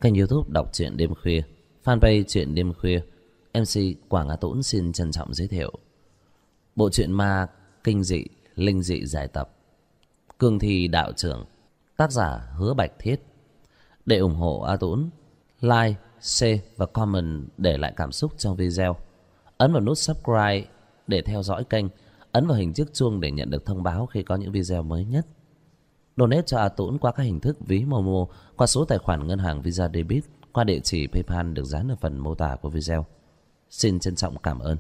Kênh YouTube đọc truyện đêm khuya, fanpage truyện đêm khuya. MC Quảng Á Tũng xin trân trọng giới thiệu bộ truyện ma kinh dị, linh dị giải tập Cương Thi Đạo Trưởng, tác giả Hứa Bạch Thiết. Để ủng hộ A Tũng, like, share và comment để lại cảm xúc trong video. Ấn vào nút subscribe để theo dõi kênh. Ấn vào hình chiếc chuông để nhận được thông báo khi có những video mới nhất. Donate cho A Tũng qua các hình thức ví Momo, qua số tài khoản ngân hàng Visa Debit, qua địa chỉ PayPal được dán ở phần mô tả của video. Xin trân trọng cảm ơn.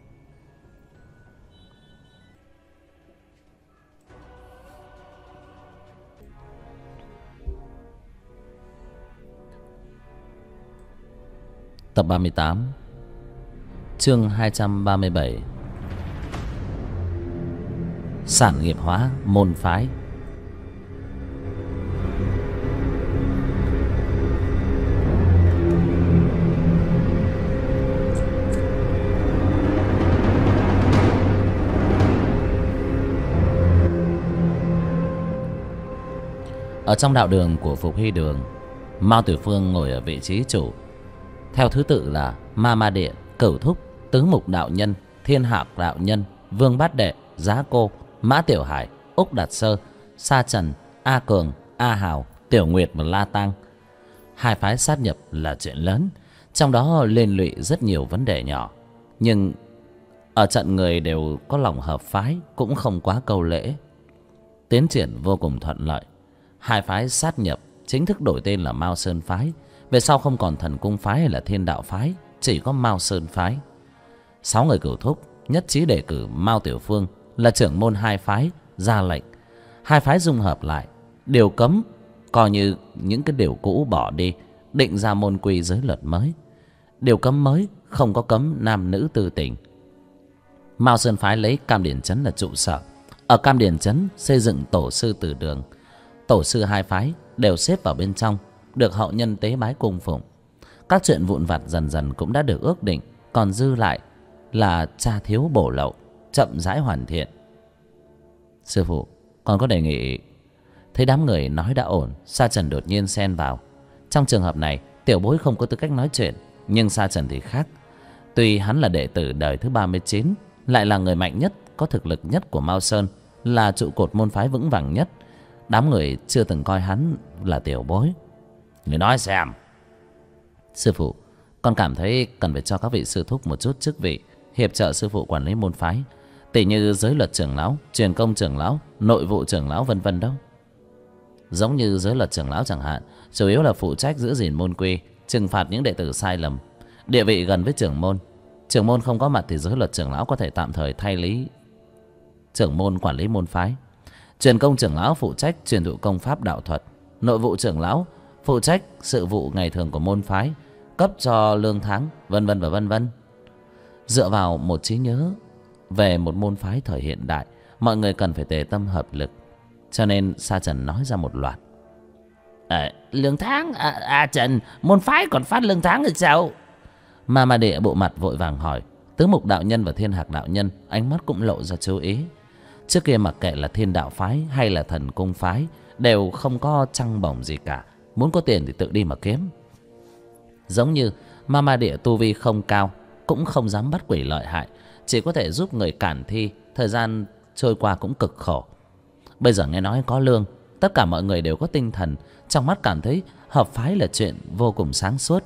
Tập 38, chương 237. Sản nghiệp hóa môn phái. Ở trong đạo đường của Phục Hy Đường, Mao Tử Phương ngồi ở vị trí chủ, theo thứ tự là Ma Ma Địa, Cửu Thúc, Tứ Mục Đạo Nhân, Thiên Hạc Đạo Nhân, Vương Bát Đệ, Giá Cô, Mã Tiểu Hải, Úc Đạt Sơ, Sa Trần, A Cường, A Hào, Tiểu Nguyệt và La Tăng. Hai phái sát nhập là chuyện lớn, trong đó liên lụy rất nhiều vấn đề nhỏ, nhưng ở trận người đều có lòng hợp phái, cũng không quá câu lễ. Tiến triển vô cùng thuận lợi. Hai phái sát nhập chính thức đổi tên là Mao Sơn phái. Về sau không còn Thần Cung phái hay là Thiên Đạo phái, chỉ có Mao Sơn phái. 6 người Cửu Thúc nhất trí đề cử Mao Tiểu Phương là trưởng môn hai phái, ra lệnh hai phái dung hợp lại, điều cấm coi như những cái điều cũ bỏ đi, định ra môn quy giới luật mới. Điều cấm mới không có cấm nam nữ tư tình. Mao Sơn phái lấy Cam Điển Trấn là trụ sở. Ở Cam Điển Trấn xây dựng tổ sư Từ Đường. Tổ sư hai phái đều xếp vào bên trong, được hậu nhân tế bái cung phụng. Các chuyện vụn vặt dần dần cũng đã được ước định, còn dư lại là tra thiếu bổ lậu, chậm rãi hoàn thiện. Sư phụ, còn có đề nghị. Thấy đám người nói đã ổn, Sa Trần đột nhiên xen vào. Trong trường hợp này, tiểu bối không có tư cách nói chuyện, nhưng Sa Trần thì khác. Tuy hắn là đệ tử đời thứ 39, lại là người mạnh nhất, có thực lực nhất của Mao Sơn, là trụ cột môn phái vững vàng nhất. Đám người chưa từng coi hắn là tiểu bối. Người nói xem. Sư phụ, con cảm thấy cần phải cho các vị sư thúc một chút chức vị, hiệp trợ sư phụ quản lý môn phái, tỷ như giới luật trưởng lão, truyền công trưởng lão, nội vụ trưởng lão vân vân đâu. Giống như giới luật trưởng lão chẳng hạn, chủ yếu là phụ trách giữ gìn môn quy, trừng phạt những đệ tử sai lầm, địa vị gần với trưởng môn. Trưởng môn không có mặt thì giới luật trưởng lão có thể tạm thời thay lý trưởng môn quản lý môn phái. Truyền công trưởng lão phụ trách truyền thụ công pháp đạo thuật. Nội vụ trưởng lão phụ trách sự vụ ngày thường của môn phái, cấp cho lương tháng, vân vân và vân vân. Dựa vào một trí nhớ về một môn phái thời hiện đại, mọi người cần phải tề tâm hợp lực, cho nên Sa Trần nói ra một loạt. Lương tháng Trần, môn phái còn phát lương tháng thì sao? Ma Ma Địa bộ mặt vội vàng hỏi. Tứ Mục Đạo Nhân và Thiên Hạc Đạo Nhân ánh mắt cũng lộ ra chú ý. Trước kia mặc kệ là Thiên Đạo phái hay là Thần Cung phái đều không có trăng bổng gì cả, muốn có tiền thì tự đi mà kiếm. Giống như Ma Ma Địa tu vi không cao, cũng không dám bắt quỷ lợi hại, chỉ có thể giúp người cản thi, thời gian trôi qua cũng cực khổ. Bây giờ nghe nói có lương, tất cả mọi người đều có tinh thần, trong mắt cảm thấy hợp phái là chuyện vô cùng sáng suốt.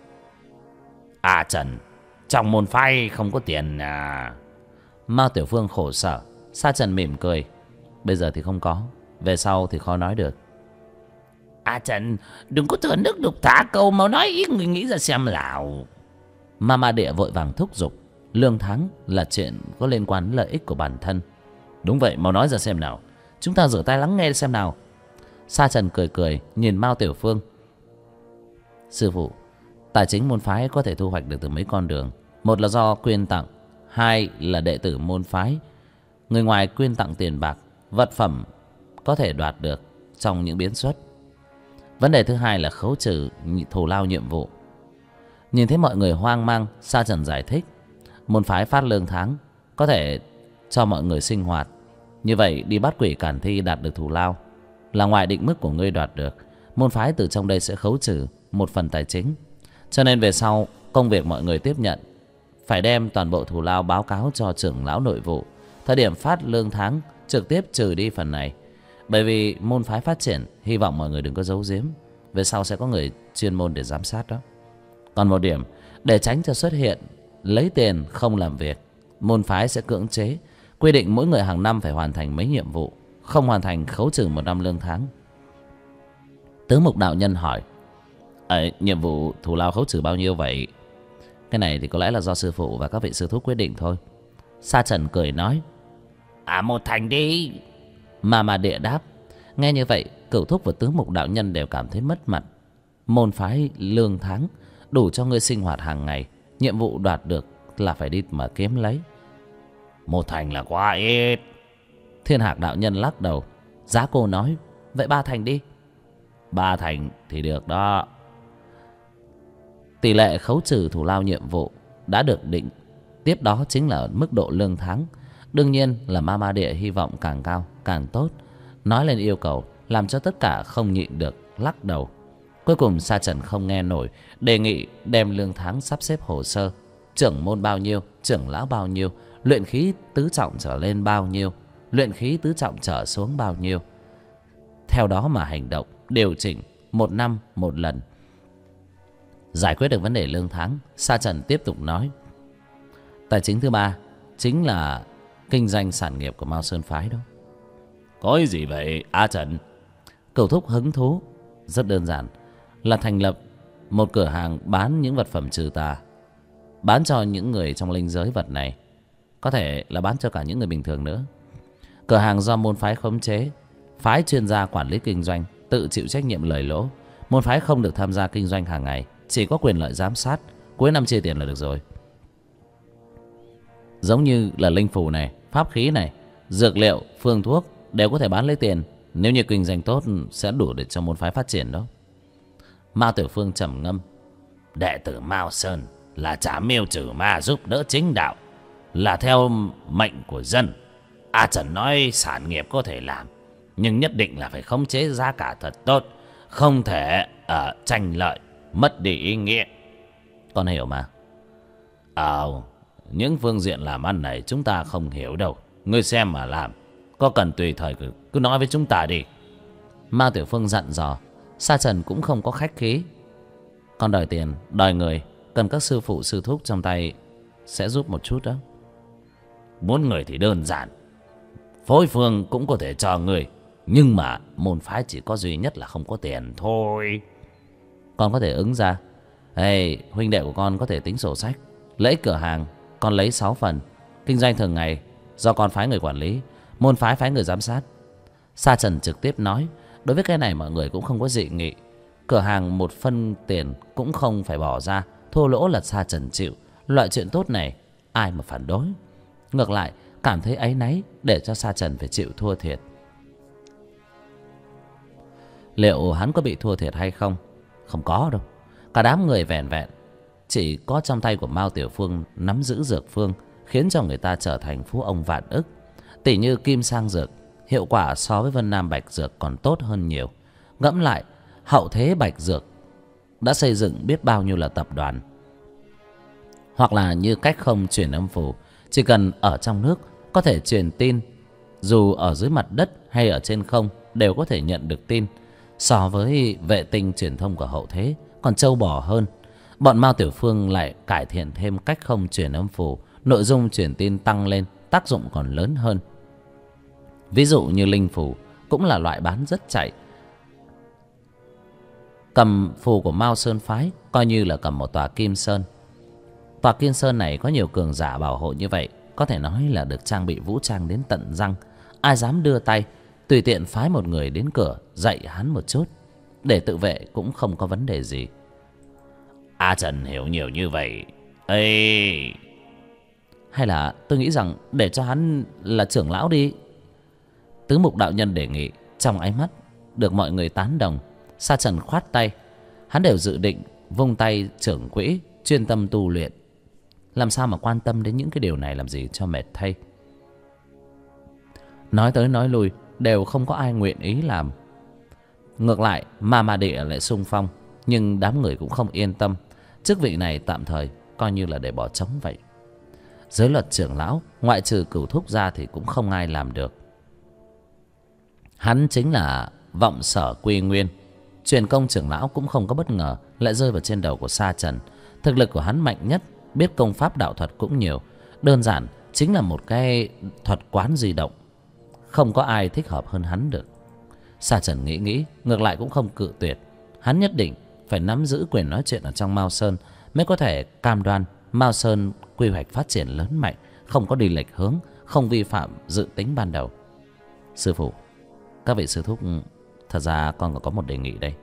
Trần, trong môn phái không có tiền à? Mao Tiểu Phương khổ sở. Sa Trần mỉm cười. Bây giờ thì không có, về sau thì khó nói được. Trần, đừng có thừa nước đục thả câu, mà nói ý người nghĩ ra xem nào. Ma Ma Địa vội vàng thúc giục. Lương tháng là chuyện có liên quan đến lợi ích của bản thân. Đúng vậy, mau nói ra xem nào, chúng ta rửa tay lắng nghe xem nào. Sa Trần cười cười nhìn Mao Tiểu Phương. Sư phụ, tài chính môn phái có thể thu hoạch được từ mấy con đường. Một là do quyên tặng, hai là đệ tử môn phái, người ngoài quyên tặng tiền bạc, vật phẩm có thể đoạt được trong những biến suất. Vấn đề thứ hai là khấu trừ thù lao nhiệm vụ. Nhìn thấy mọi người hoang mang, Sa Trần giải thích. Môn phái phát lương tháng có thể cho mọi người sinh hoạt, như vậy đi bắt quỷ cản thi đạt được thù lao là ngoài định mức của ngươi đoạt được. Môn phái từ trong đây sẽ khấu trừ một phần tài chính. Cho nên về sau công việc mọi người tiếp nhận phải đem toàn bộ thù lao báo cáo cho trưởng lão nội vụ. Thời điểm phát lương tháng trực tiếp trừ đi phần này. Bởi vì môn phái phát triển, hy vọng mọi người đừng có giấu giếm. Về sau sẽ có người chuyên môn để giám sát đó. Còn một điểm, để tránh cho xuất hiện lấy tiền không làm việc, môn phái sẽ cưỡng chế quy định mỗi người hàng năm phải hoàn thành mấy nhiệm vụ, không hoàn thành khấu trừ 1 năm lương tháng. Tứ Mục đạo nhân hỏi: nhiệm vụ thù lao khấu trừ bao nhiêu vậy? Cái này thì có lẽ là do sư phụ và các vị sư thúc quyết định thôi. Sa Trần cười nói: 1 thành đi. Ma Địa đáp. Nghe như vậy, Cửu Thúc và Tứ Mục đạo nhân đều cảm thấy mất mặt. Môn phái lương tháng đủ cho ngươi sinh hoạt hàng ngày, nhiệm vụ đoạt được là phải đi mà kiếm lấy. 1 thành là quá ít. Thiên Hạc đạo nhân lắc đầu. Giá Cô nói: vậy 3 thành đi. 3 thành thì được đó. Tỷ lệ khấu trừ thù lao nhiệm vụ đã được định, tiếp đó chính là mức độ lương tháng. Đương nhiên là Ma Địa hy vọng càng cao càng tốt, nói lên yêu cầu làm cho tất cả không nhịn được lắc đầu. Cuối cùng Sa Trần không nghe nổi, đề nghị đem lương tháng sắp xếp hồ sơ, trưởng môn bao nhiêu, trưởng lão bao nhiêu, luyện khí tứ trọng trở lên bao nhiêu, luyện khí tứ trọng trở xuống bao nhiêu. Theo đó mà hành động, điều chỉnh 1 năm 1 lần. Giải quyết được vấn đề lương tháng, Sa Trần tiếp tục nói: tài chính thứ 3 chính là kinh doanh sản nghiệp của Mao Sơn phái đó. Có gì vậy A Trần? Cửu Thúc hứng thú. Rất đơn giản, là thành lập một cửa hàng bán những vật phẩm trừ tà, bán cho những người trong linh giới vật này, có thể là bán cho cả những người bình thường nữa. Cửa hàng do môn phái khống chế, phái chuyên gia quản lý kinh doanh, tự chịu trách nhiệm lời lỗ. Môn phái không được tham gia kinh doanh hàng ngày, chỉ có quyền lợi giám sát, cuối năm chia tiền là được rồi. Giống như là linh phù này, pháp khí này, dược liệu, phương thuốc đều có thể bán lấy tiền. Nếu như kinh doanh tốt sẽ đủ để cho môn phái phát triển đó. Mao Tiểu Phương trầm ngâm: đệ tử Mao Sơn là trả mưu trừ ma, giúp đỡ chính đạo, là theo mệnh của dân. A Trần nói sản nghiệp có thể làm, nhưng nhất định là phải khống chế giá cả thật tốt, không thể tranh lợi, mất đi ý nghĩa. Con hiểu mà. Những phương diện làm ăn này chúng ta không hiểu đâu, ngươi xem mà làm. Có cần tùy thời cứ nói với chúng ta đi. Mao Tiểu Phương dặn dò. Sa Trần cũng không có khách khí. Con đòi tiền, đòi người, cần các sư phụ sư thúc trong tay sẽ giúp một chút đó. Muốn người thì đơn giản, phối phương cũng có thể cho người, nhưng mà môn phái chỉ có duy nhất là không có tiền thôi. Con có thể ứng ra. Huynh đệ của con có thể tính sổ sách. Lấy cửa hàng con lấy 6 phần, kinh doanh thường ngày do con phái người quản lý, môn phái phái người giám sát. Sa Trần trực tiếp nói. Đối với cái này mọi người cũng không có dị nghị. Cửa hàng 1 phân tiền cũng không phải bỏ ra, thua lỗ là Sa Trần chịu. Loại chuyện tốt này ai mà phản đối. Ngược lại cảm thấy áy náy để cho Sa Trần phải chịu thua thiệt. Liệu hắn có bị thua thiệt hay không? Không có đâu. Cả đám người vẻn vẹn chỉ có trong tay của Mao Tiểu Phương nắm giữ dược phương, khiến cho người ta trở thành phú ông vạn ức. Tỷ như Kim Sang Dược, hiệu quả so với Vân Nam Bạch Dược còn tốt hơn nhiều. Ngẫm lại, hậu thế Bạch Dược đã xây dựng biết bao nhiêu là tập đoàn. Hoặc là như cách không truyền âm phù, chỉ cần ở trong nước có thể truyền tin, dù ở dưới mặt đất hay ở trên không đều có thể nhận được tin. So với vệ tinh truyền thông của hậu thế còn trâu bò hơn. Bọn Mao Tiểu Phương lại cải thiện thêm cách không truyền âm phù, nội dung truyền tin tăng lên, tác dụng còn lớn hơn. Ví dụ như linh phù cũng là loại bán rất chạy. Cầm phù của Mao Sơn phái coi như là cầm một tòa Kim Sơn. Tòa Kim Sơn này có nhiều cường giả bảo hộ như vậy, có thể nói là được trang bị vũ trang đến tận răng. Ai dám đưa tay, tùy tiện phái một người đến cửa dạy hắn một chút, để tự vệ cũng không có vấn đề gì. A Trần hiểu nhiều như vậy. Hay là tôi nghĩ rằng để cho hắn là trưởng lão đi. Tứ Mục đạo nhân đề nghị. Trong ánh mắt được mọi người tán đồng, Sa Trần khoát tay. Hắn đều dự định vung tay trưởng quỹ, chuyên tâm tu luyện. Làm sao mà quan tâm đến những cái điều này làm gì cho mệt thay. Nói tới nói lui đều không có ai nguyện ý làm. Ngược lại Ma Địa lại xung phong. Nhưng đám người cũng không yên tâm. Chức vị này tạm thời coi như là để bỏ trống vậy. Giới luật trưởng lão ngoại trừ Cửu Thúc ra thì cũng không ai làm được. Hắn chính là Vọng Sở Quy Nguyên. Truyền công trưởng lão cũng không có bất ngờ lại rơi vào trên đầu của Sa Trần. Thực lực của hắn mạnh nhất, biết công pháp đạo thuật cũng nhiều. Đơn giản chính là một cái thuật quán di động. Không có ai thích hợp hơn hắn được. Sa Trần nghĩ ngược lại cũng không cự tuyệt. Hắn nhất định phải nắm giữ quyền nói chuyện ở trong Mao Sơn mới có thể cam đoan Mao Sơn quy hoạch phát triển lớn mạnh, không có đi lệch hướng, không vi phạm dự tính ban đầu. Sư phụ, các vị sư thúc, thật ra con còn có một đề nghị đây.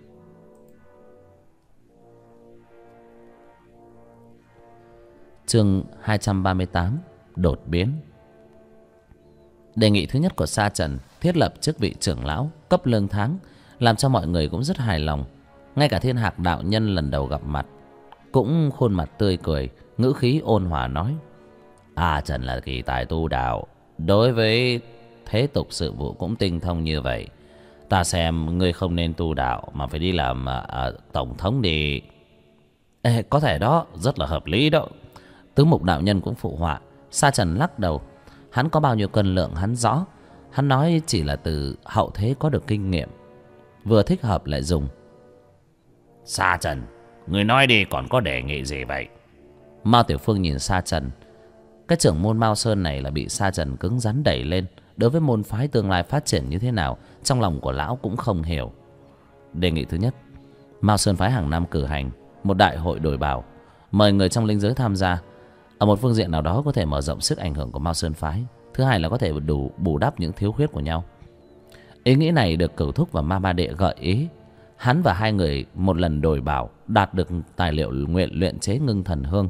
Chương 238 đột biến. Đề nghị thứ nhất của Sa Trần thiết lập chức vị trưởng lão, cấp lương tháng, làm cho mọi người cũng rất hài lòng. Ngay cả Thiên Hạc đạo nhân lần đầu gặp mặt cũng khuôn mặt tươi cười, ngữ khí ôn hòa nói: Trần là kỳ tài tu đạo, đối với thế tục sự vụ cũng tinh thông như vậy. Ta xem ngươi không nên tu đạo mà phải đi làm tổng thống đi. Có thể đó, rất là hợp lý đó. Tứ Mục đạo nhân cũng phụ họa. Sa Trần lắc đầu. Hắn có bao nhiêu cân lượng hắn rõ. Hắn nói chỉ là từ hậu thế có được kinh nghiệm, vừa thích hợp lại dùng. Sa Trần, người nói đi, còn có đề nghị gì vậy? Mao Tiểu Phương nhìn Sa Trần. Cái trưởng môn Mao Sơn này là bị Sa Trần cứng rắn đẩy lên. Đối với môn phái tương lai phát triển như thế nào, trong lòng của lão cũng không hiểu. Đề nghị thứ nhất, Mao Sơn phái hàng năm cử hành một đại hội đổi bào, mời người trong linh giới tham gia. Ở một phương diện nào đó có thể mở rộng sức ảnh hưởng của Mao Sơn phái. Thứ hai là có thể bù đắp những thiếu khuyết của nhau. Ý nghĩ này được Cửu Thúc và Ma Ma Đệ gợi ý. Hắn và hai người một lần đổi bảo, đạt được tài liệu nguyện luyện chế ngưng thần hương.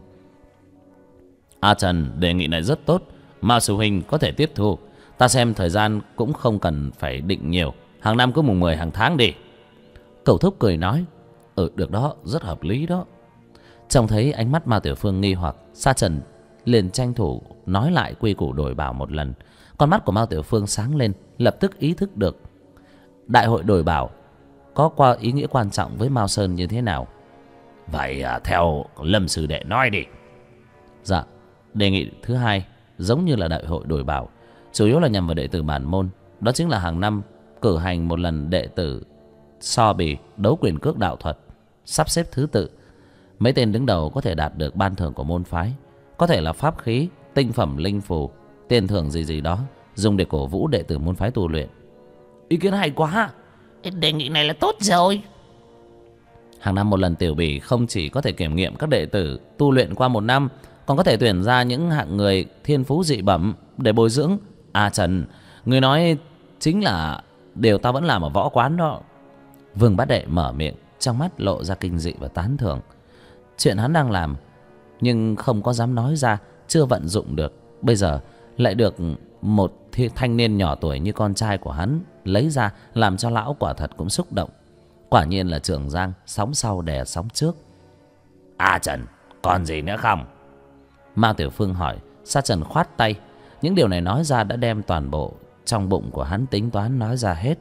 Trần, đề nghị này rất tốt, Mao sư huynh có thể tiếp thu. Ta xem thời gian cũng không cần phải định nhiều, hàng năm cứ mùng 10 hàng tháng đi. Cửu Thúc cười nói: được đó, rất hợp lý đó. Trông thấy ánh mắt Mao Tiểu Phương nghi hoặc, Sa Trần liền tranh thủ nói lại quy củ đổi bảo một lần. Con mắt của Mao Tiểu Phương sáng lên, lập tức ý thức được đại hội đổi bảo có qua ý nghĩa quan trọng với Mao Sơn như thế nào. Vậy theo Lâm sư đệ nói đi. Dạ, đề nghị thứ hai giống như là đại hội đổi bảo, chủ yếu là nhằm vào đệ tử bản môn. Đó chính là hàng năm cử hành một lần đệ tử so bì đấu quyền cước đạo thuật, sắp xếp thứ tự. Mấy tên đứng đầu có thể đạt được ban thưởng của môn phái, có thể là pháp khí, tinh phẩm linh phù, tiền thưởng gì đó, dùng để cổ vũ đệ tử môn phái tu luyện. Ý kiến hay quá, đề nghị này là tốt rồi. Hàng năm một lần tiểu bỉ không chỉ có thể kiểm nghiệm các đệ tử tu luyện qua một năm, còn có thể tuyển ra những hạng người thiên phú dị bẩm để bồi dưỡng. Trần, người nói chính là điều ta vẫn làm ở võ quán đó. Vương Bát Đệ mở miệng, trong mắt lộ ra kinh dị và tán thưởng. Chuyện hắn đang làm nhưng không có dám nói ra, chưa vận dụng được, bây giờ lại được một thanh niên nhỏ tuổi như con trai của hắn lấy ra, làm cho lão quả thật cũng xúc động. Quả nhiên là Trường Giang sóng sau đè sóng trước. Trần, còn gì nữa không? Mao Tiểu Phương hỏi. Sa Trần khoát tay. Những điều này nói ra đã đem toàn bộ trong bụng của hắn tính toán nói ra hết.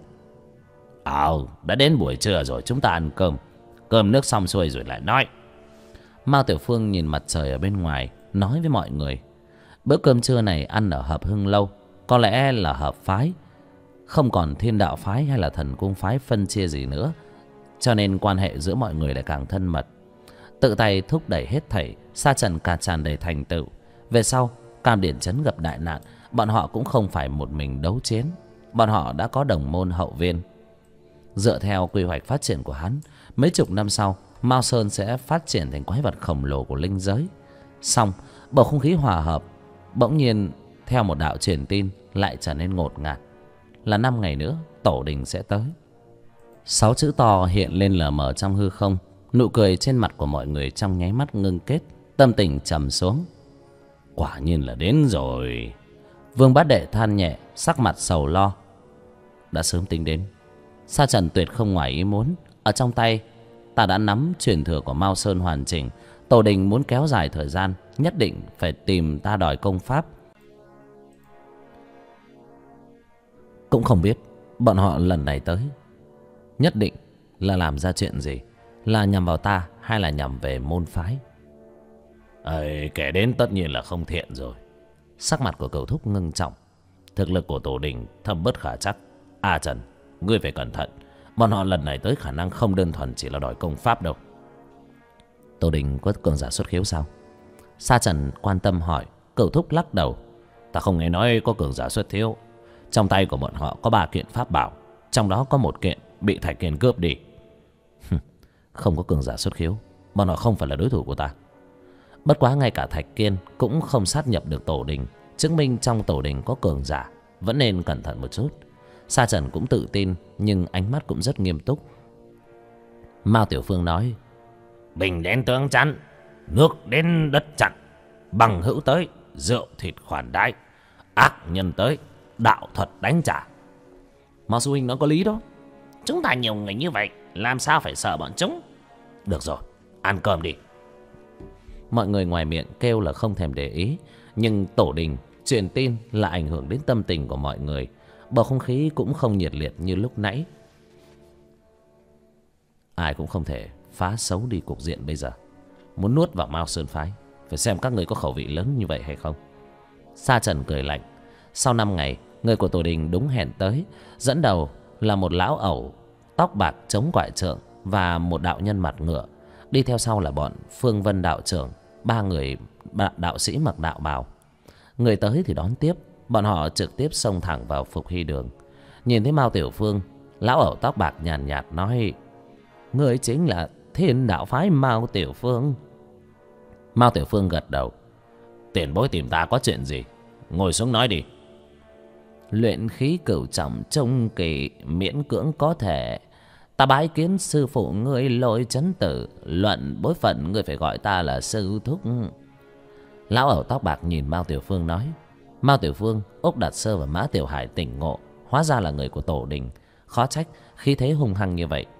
Đã đến buổi trưa rồi, chúng ta ăn cơm. Cơm nước xong xuôi rồi lại nói. Mao Tiểu Phương nhìn mặt trời ở bên ngoài, nói với mọi người: bữa cơm trưa này ăn ở Hợp Hưng Lâu, có lẽ là hợp phái, không còn Thiên Đạo phái hay là Thần Cung phái phân chia gì nữa, cho nên quan hệ giữa mọi người lại càng thân mật. Tự tay thúc đẩy hết thảy, Sa Trần cả tràn đầy thành tựu. Về sau Cam Điển Trấn gặp đại nạn, bọn họ cũng không phải một mình đấu chiến, bọn họ đã có đồng môn hậu viên. Dựa theo quy hoạch phát triển của hắn, mấy chục năm sau Mao Sơn sẽ phát triển thành quái vật khổng lồ của linh giới. Xong, bầu không khí hòa hợp bỗng nhiên theo một đạo truyền tin lại trở nên ngột ngạt. Là 5 ngày nữa tổ đình sẽ tới. 6 chữ to hiện lên lờ mờ trong hư không. Nụ cười trên mặt của mọi người trong nháy mắt ngưng kết, tâm tình trầm xuống. Quả nhiên là đến rồi. Vương Bát Đệ than nhẹ, sắc mặt sầu lo. Đã sớm tính đến. Sa Trần tuyệt không ngoài ý muốn. Ở trong tay ta đã nắm truyền thừa của Mao Sơn hoàn chỉnh. Tổ đình muốn kéo dài thời gian, nhất định phải tìm ta đòi công pháp. Cũng không biết bọn họ lần này tới nhất định là làm ra chuyện gì. là nhằm vào ta hay là nhằm về môn phái? Kẻ đến tất nhiên là không thiện rồi. Sắc mặt của Cửu Thúc ngưng trọng. Thực lực của tổ đình thâm bất khả chắc. Trần, ngươi phải cẩn thận. Bọn họ lần này tới khả năng không đơn thuần chỉ là đòi công pháp đâu. Tổ đình có cường giả xuất khiếu sao? Sa Trần quan tâm hỏi. Cửu Thúc lắc đầu. Ta không nghe nói có cường giả xuất khiếu. Trong tay của bọn họ có 3 kiện pháp bảo, trong đó có 1 kiện bị Thạch Kiên cướp đi. Không có cường giả xuất khiếu, bọn họ không phải là đối thủ của ta. Bất quá ngay cả Thạch Kiên cũng không sát nhập được tổ đình, chứng minh trong tổ đình có cường giả. Vẫn nên cẩn thận một chút. Sa Trần cũng tự tin, nhưng ánh mắt cũng rất nghiêm túc. Mao Tiểu Phương nói: Bình đến tướng chắn, nước đến đất chặn, bằng hữu tới, rượu thịt khoản đãi, ác nhân tới, đạo thuật đánh trả. Mao sư huynh nói có lý đó. Chúng ta nhiều người như vậy, làm sao phải sợ bọn chúng? Được rồi, ăn cơm đi. Mọi người ngoài miệng kêu là không thèm để ý, nhưng tổ đình truyền tin là ảnh hưởng đến tâm tình của mọi người. Bầu không khí cũng không nhiệt liệt như lúc nãy. Ai cũng không thể phá xấu đi cục diện bây giờ. Muốn nuốt vào Mao Sơn phái, phải xem các người có khẩu vị lớn như vậy hay không. Sa Trần cười lạnh. Sau 5 ngày, người của tổ đình đúng hẹn tới. Dẫn đầu là một lão ẩu tóc bạc chống quải trượng và một đạo nhân mặt ngựa. Đi theo sau là bọn Phương Vân đạo trưởng, 3 người đạo sĩ mặc đạo bào. Người tới thì đón tiếp. Bọn họ trực tiếp xông thẳng vào Phục Hy Đường. Nhìn thấy Mao Tiểu Phương, lão ẩu tóc bạc nhàn nhạt nói: Người chính là Thiên đạo phái Mao Tiểu Phương. Mao Tiểu Phương gật đầu. Tiền bối tìm ta có chuyện gì? Ngồi xuống nói đi. Luyện khí cửu trọng trung kỳ, miễn cưỡng có thể. Ta bái kiến sư phụ ngươi Lôi Chấn Tử. Luận bối phận ngươi phải gọi ta là sư thúc. Lão ẩu tóc bạc nhìn Mao Tiểu Phương nói. Mao Tiểu Phương, Úc Đạt Sơ và Mã Tiểu Hải tỉnh ngộ. Hóa ra là người của tổ đình. Khó trách khí thế hung hăng như vậy.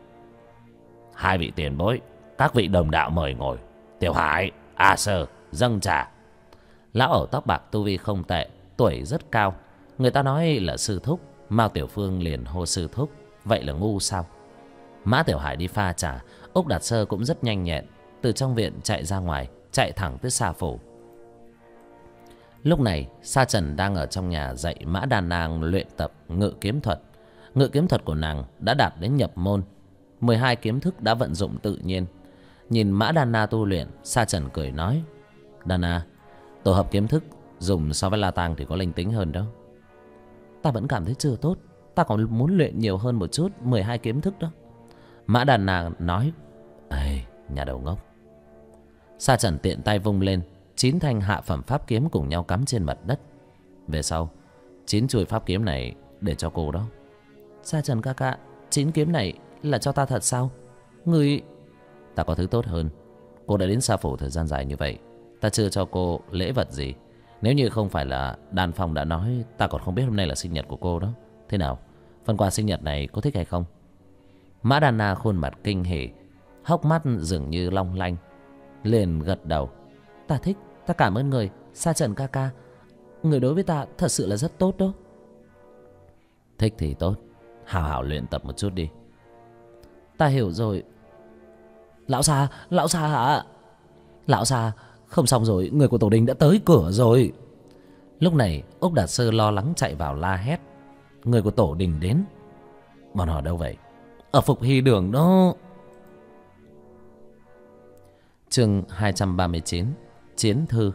2 vị tiền bối, các vị đồng đạo mời ngồi. Tiểu Hải, A Sơ, dâng trà. Lão ẩu tóc bạc tu vi không tệ, tuổi rất cao. Người ta nói là sư thúc, Mao Tiểu Phương liền hô sư thúc. Vậy là ngu sao? Mã Tiểu Hải đi pha trà. Úc Đạt Sơ cũng rất nhanh nhẹn, từ trong viện chạy ra ngoài, chạy thẳng tới Sa Phủ. Lúc này Sa Trần đang ở trong nhà dạy Mã Đàn Nàng luyện tập ngự kiếm thuật. Ngự kiếm thuật của nàng đã đạt đến nhập môn, 12 kiếm thức đã vận dụng tự nhiên. Nhìn Mã Đàn Na tu luyện, Sa Trần cười nói: Đàn Na, tổ hợp kiếm thức dùng so với La Tang thì có linh tính hơn đó. Ta vẫn cảm thấy chưa tốt, ta còn muốn luyện nhiều hơn một chút 12 kiếm thức đó. Mã Đàn Na nói: Ê, nhà đầu ngốc. Sa Trần tiện tay vung lên, 9 thanh hạ phẩm pháp kiếm cùng nhau cắm trên mặt đất. Về sau 9 chuôi pháp kiếm này để cho cô đó. Sa Trần ca ca, 9 kiếm này là cho ta thật sao? Người... Ta có thứ tốt hơn. Cô đã đến Sa Phủ thời gian dài như vậy, ta chưa cho cô lễ vật gì. Nếu như không phải là Đan Phong đã nói, ta còn không biết hôm nay là sinh nhật của cô đó. Thế nào, phần quà sinh nhật này cô thích hay không? Mã Đan Na khuôn mặt kinh hỉ, hốc mắt dường như long lanh, liền gật đầu. Ta thích, ta cảm ơn người, Sa Trần ca ca. Người đối với ta thật sự là rất tốt đó. Thích thì tốt, hào hào luyện tập một chút đi. Ta hiểu rồi. Lão Sa hả? Lão Sa, không xong rồi, người của tổ đình đã tới cửa rồi. Lúc này Úc Đạt Sơ lo lắng chạy vào la hét: Người của tổ đình đến. Bọn họ đâu vậy? Ở Phục Hy Đường đó. Chương 239, Chiến thư.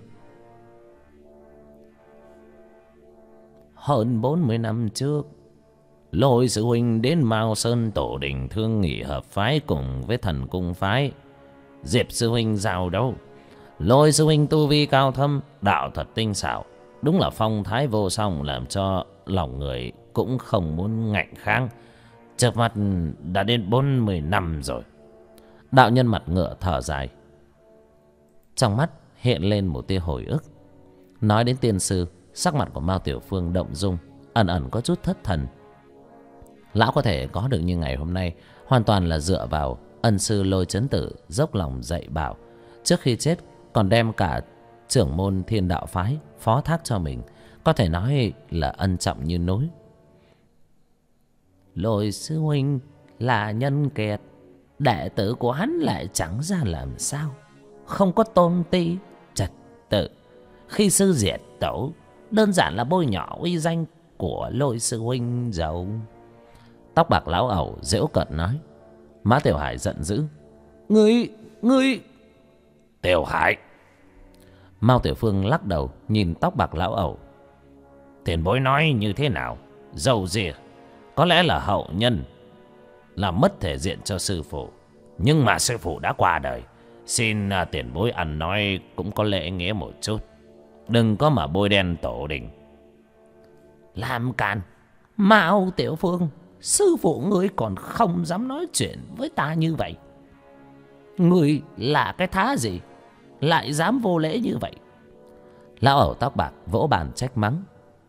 Hơn 40 năm trước, Lôi sư huynh đến Mao Sơn tổ đình thương nghị hợp phái cùng với Thần Cung phái. Diệp sư huynh giao đâu? Lôi sư huynh tu vi cao thâm, đạo thuật tinh xảo, đúng là phong thái vô song, làm cho lòng người cũng không muốn ngạnh kháng. Chớp mắt đã đến 40 năm rồi. Đạo nhân mặt ngựa thở dài, trong mắt hiện lên một tia hồi ức. Nói đến tiên sư, sắc mặt của Mao Tiểu Phương động dung, ẩn ẩn có chút thất thần. Lão có thể có được như ngày hôm nay hoàn toàn là dựa vào ân sư Lôi Chấn Tử dốc lòng dạy bảo. Trước khi chết còn đem cả trưởng môn Thiên đạo phái phó thác cho mình, có thể nói là ân trọng như núi. Lôi sư huynh là nhân kiệt, đệ tử của hắn lại chẳng ra làm sao, không có tôn ti trật tự. Khi sư diệt tổ, đơn giản là bôi nhọ uy danh của Lôi sư huynh giàu. Tóc bạc lão ẩu giễu cợt nói. Mã Tiểu Hải giận dữ. Ngươi Tiểu Hải. Mao Tiểu Phương lắc đầu nhìn tóc bạc lão ẩu. Tiền bối nói như thế nào? Dầu gì có lẽ là hậu nhân, là mất thể diện cho sư phụ, nhưng mà sư phụ đã qua đời. Xin tiền bối ăn nói cũng có lễ nghĩa một chút, đừng có mà bôi đen tổ đình. Làm càn! Mao Tiểu Phương, sư phụ ngươi còn không dám nói chuyện với ta như vậy. Ngươi là cái thá gì lại dám vô lễ như vậy? Lão ẩu tóc bạc vỗ bàn trách mắng.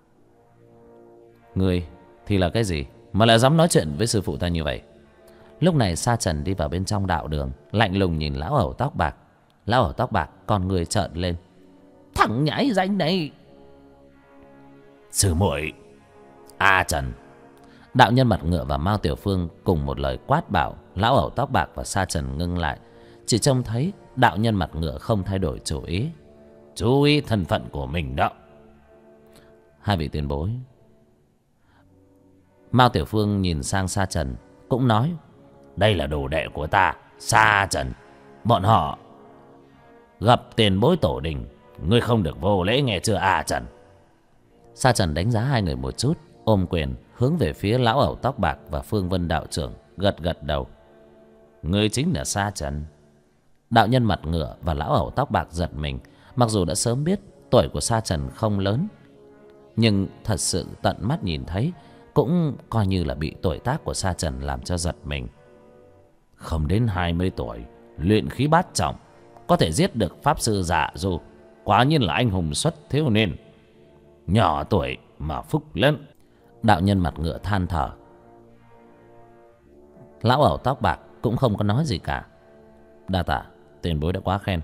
Ngươi thì là cái gì mà lại dám nói chuyện với sư phụ ta như vậy? Lúc này Sa Trần đi vào bên trong đạo đường, lạnh lùng nhìn lão ẩu tóc bạc. Lão ẩu tóc bạc con người trợn lên. Thằng nhãi danh này! Sư muội! Trần! Đạo nhân mặt ngựa và Mao Tiểu Phương cùng một lời quát bảo. Lão ẩu tóc bạc và Sa Trần ngưng lại. Chỉ trông thấy đạo nhân mặt ngựa không thay đổi chủ ý. Chú ý thân phận của mình đó. Hai vị tiền bối. Mao Tiểu Phương nhìn sang Sa Trần cũng nói. Đây là đồ đệ của ta, Sa Trần. Bọn họ gặp tiền bối tổ đình, ngươi không được vô lễ nghe chưa Trần? Sa Trần đánh giá hai người một chút, ôm quyền hướng về phía lão ẩu tóc bạc và Phương Vân đạo trưởng, gật gật đầu. Ngươi chính là Sa Trần. Đạo nhân mặt ngựa và lão ẩu tóc bạc giật mình. Mặc dù đã sớm biết tuổi của Sa Trần không lớn, nhưng thật sự tận mắt nhìn thấy cũng coi như là bị tuổi tác của Sa Trần làm cho giật mình. Không đến 20 tuổi, luyện khí bát trọng, có thể giết được pháp sư Dạ Du, quả nhiên là anh hùng xuất thiếu niên. Nhỏ tuổi mà phúc lớn. Đạo nhân mặt ngựa than thở. Lão ẩu tóc bạc cũng không có nói gì cả. Đa tạ tiền bối đã quá khen.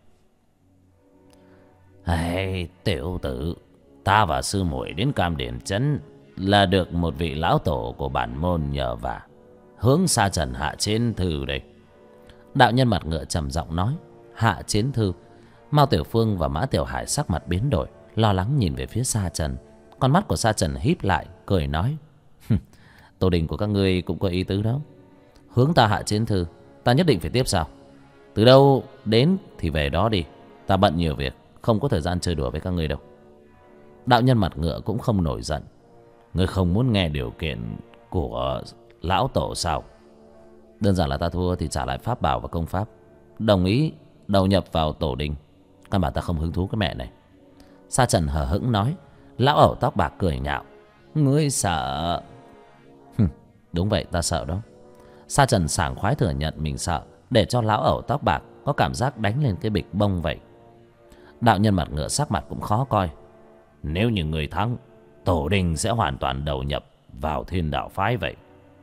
Tiểu tử, ta và sư muội đến Cam Điển Trấn là được một vị lão tổ của bản môn nhờ vả, hướng Sa Trần hạ chiến thư đây. Đạo nhân mặt ngựa trầm giọng nói. Hạ chiến thư? Mao Tiểu Phương và Mã Tiểu Hải sắc mặt biến đổi, lo lắng nhìn về phía Sa Trần. Con mắt của Sa Trần híp lại, cười nói. Tổ đình của các ngươi cũng có ý tứ đó. Hướng ta hạ chiến thư, ta nhất định phải tiếp sao? Từ đâu đến thì về đó đi. Ta bận nhiều việc, không có thời gian chơi đùa với các ngươi đâu. Đạo nhân mặt ngựa cũng không nổi giận. Ngươi không muốn nghe điều kiện của lão tổ sao? Đơn giản là ta thua thì trả lại pháp bảo và công pháp, đồng ý đầu nhập vào tổ đình. Căn bản ta không hứng thú cái mẹ này. Sa Trần hờ hững nói. Lão ẩu tóc bạc cười nhạo. Ngươi sợ? Đúng vậy, ta sợ đó. Sa Trần sảng khoái thừa nhận mình sợ, để cho lão ẩu tóc bạc có cảm giác đánh lên cái bịch bông vậy. Đạo nhân mặt ngựa sắc mặt cũng khó coi. Nếu như người thắng, tổ đình sẽ hoàn toàn đầu nhập vào Thiên Đạo phái vậy.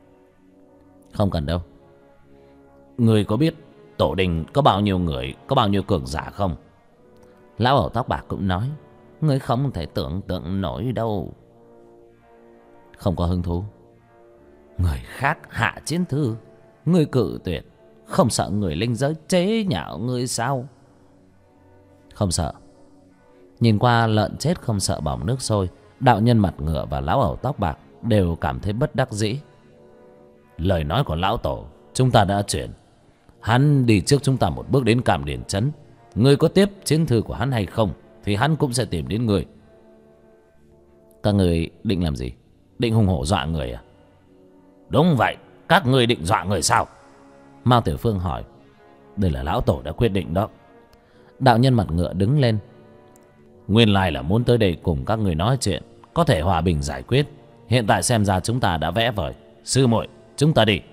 Không cần đâu. Người có biết tổ đình có bao nhiêu người, có bao nhiêu cường giả không? Lão ẩu tóc bạc cũng nói. Ngươi không thể tưởng tượng nổi đâu. Không có hứng thú. Người khác hạ chiến thư, ngươi cự tuyệt, không sợ người linh giới chế nhạo ngươi sao? Không sợ. Nhìn qua lợn chết không sợ bỏng nước sôi, đạo nhân mặt ngựa và lão ẩu tóc bạc đều cảm thấy bất đắc dĩ. Lời nói của lão tổ chúng ta đã chuyển. Hắn đi trước chúng ta một bước đến Cam Điển Trấn. Ngươi có tiếp chiến thư của hắn hay không thì hắn cũng sẽ tìm đến ngươi. Các người định làm gì? Định hùng hổ dọa người à? Đúng vậy, các ngươi định dọa người sao? Mao Tiểu Phương hỏi. Đây là lão tổ đã quyết định đó. Đạo nhân mặt ngựa đứng lên. Nguyên lai là muốn tới đây cùng các người nói chuyện, có thể hòa bình giải quyết. Hiện tại xem ra chúng ta đã vẽ vời. Sư muội, chúng ta đi.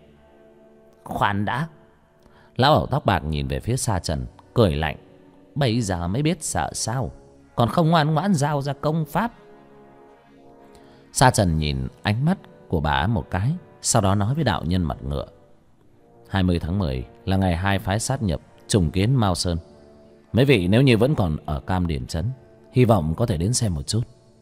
Khoan đã. Lão ẩu tóc bạc nhìn về phía Sa Trần, cười lạnh. Bây giờ mới biết sợ sao? Còn không ngoan ngoãn giao ra công pháp. Sa Trần nhìn ánh mắt của bà một cái, sau đó nói với đạo nhân mặt ngựa. 20 tháng 10 là ngày hai phái sát nhập, trùng kiến Mao Sơn. Mấy vị nếu như vẫn còn ở Cam Điển Trấn, hy vọng có thể đến xem một chút.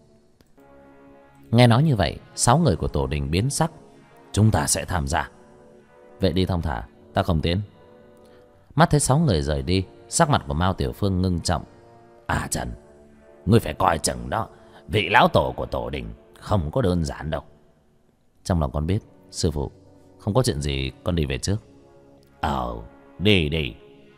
Nghe nói như vậy, 6 người của tổ đình biến sắc. Chúng ta sẽ tham gia. Vậy đi thong thả. Ta không tiến. Mắt thấy 6 người rời đi, sắc mặt của Mao Tiểu Phương ngưng trọng. À Trần, ngươi phải coi chừng đó. Vị lão tổ của tổ đình không có đơn giản đâu. Trong lòng con biết, sư phụ, không có chuyện gì, con đi về trước. Đi đi.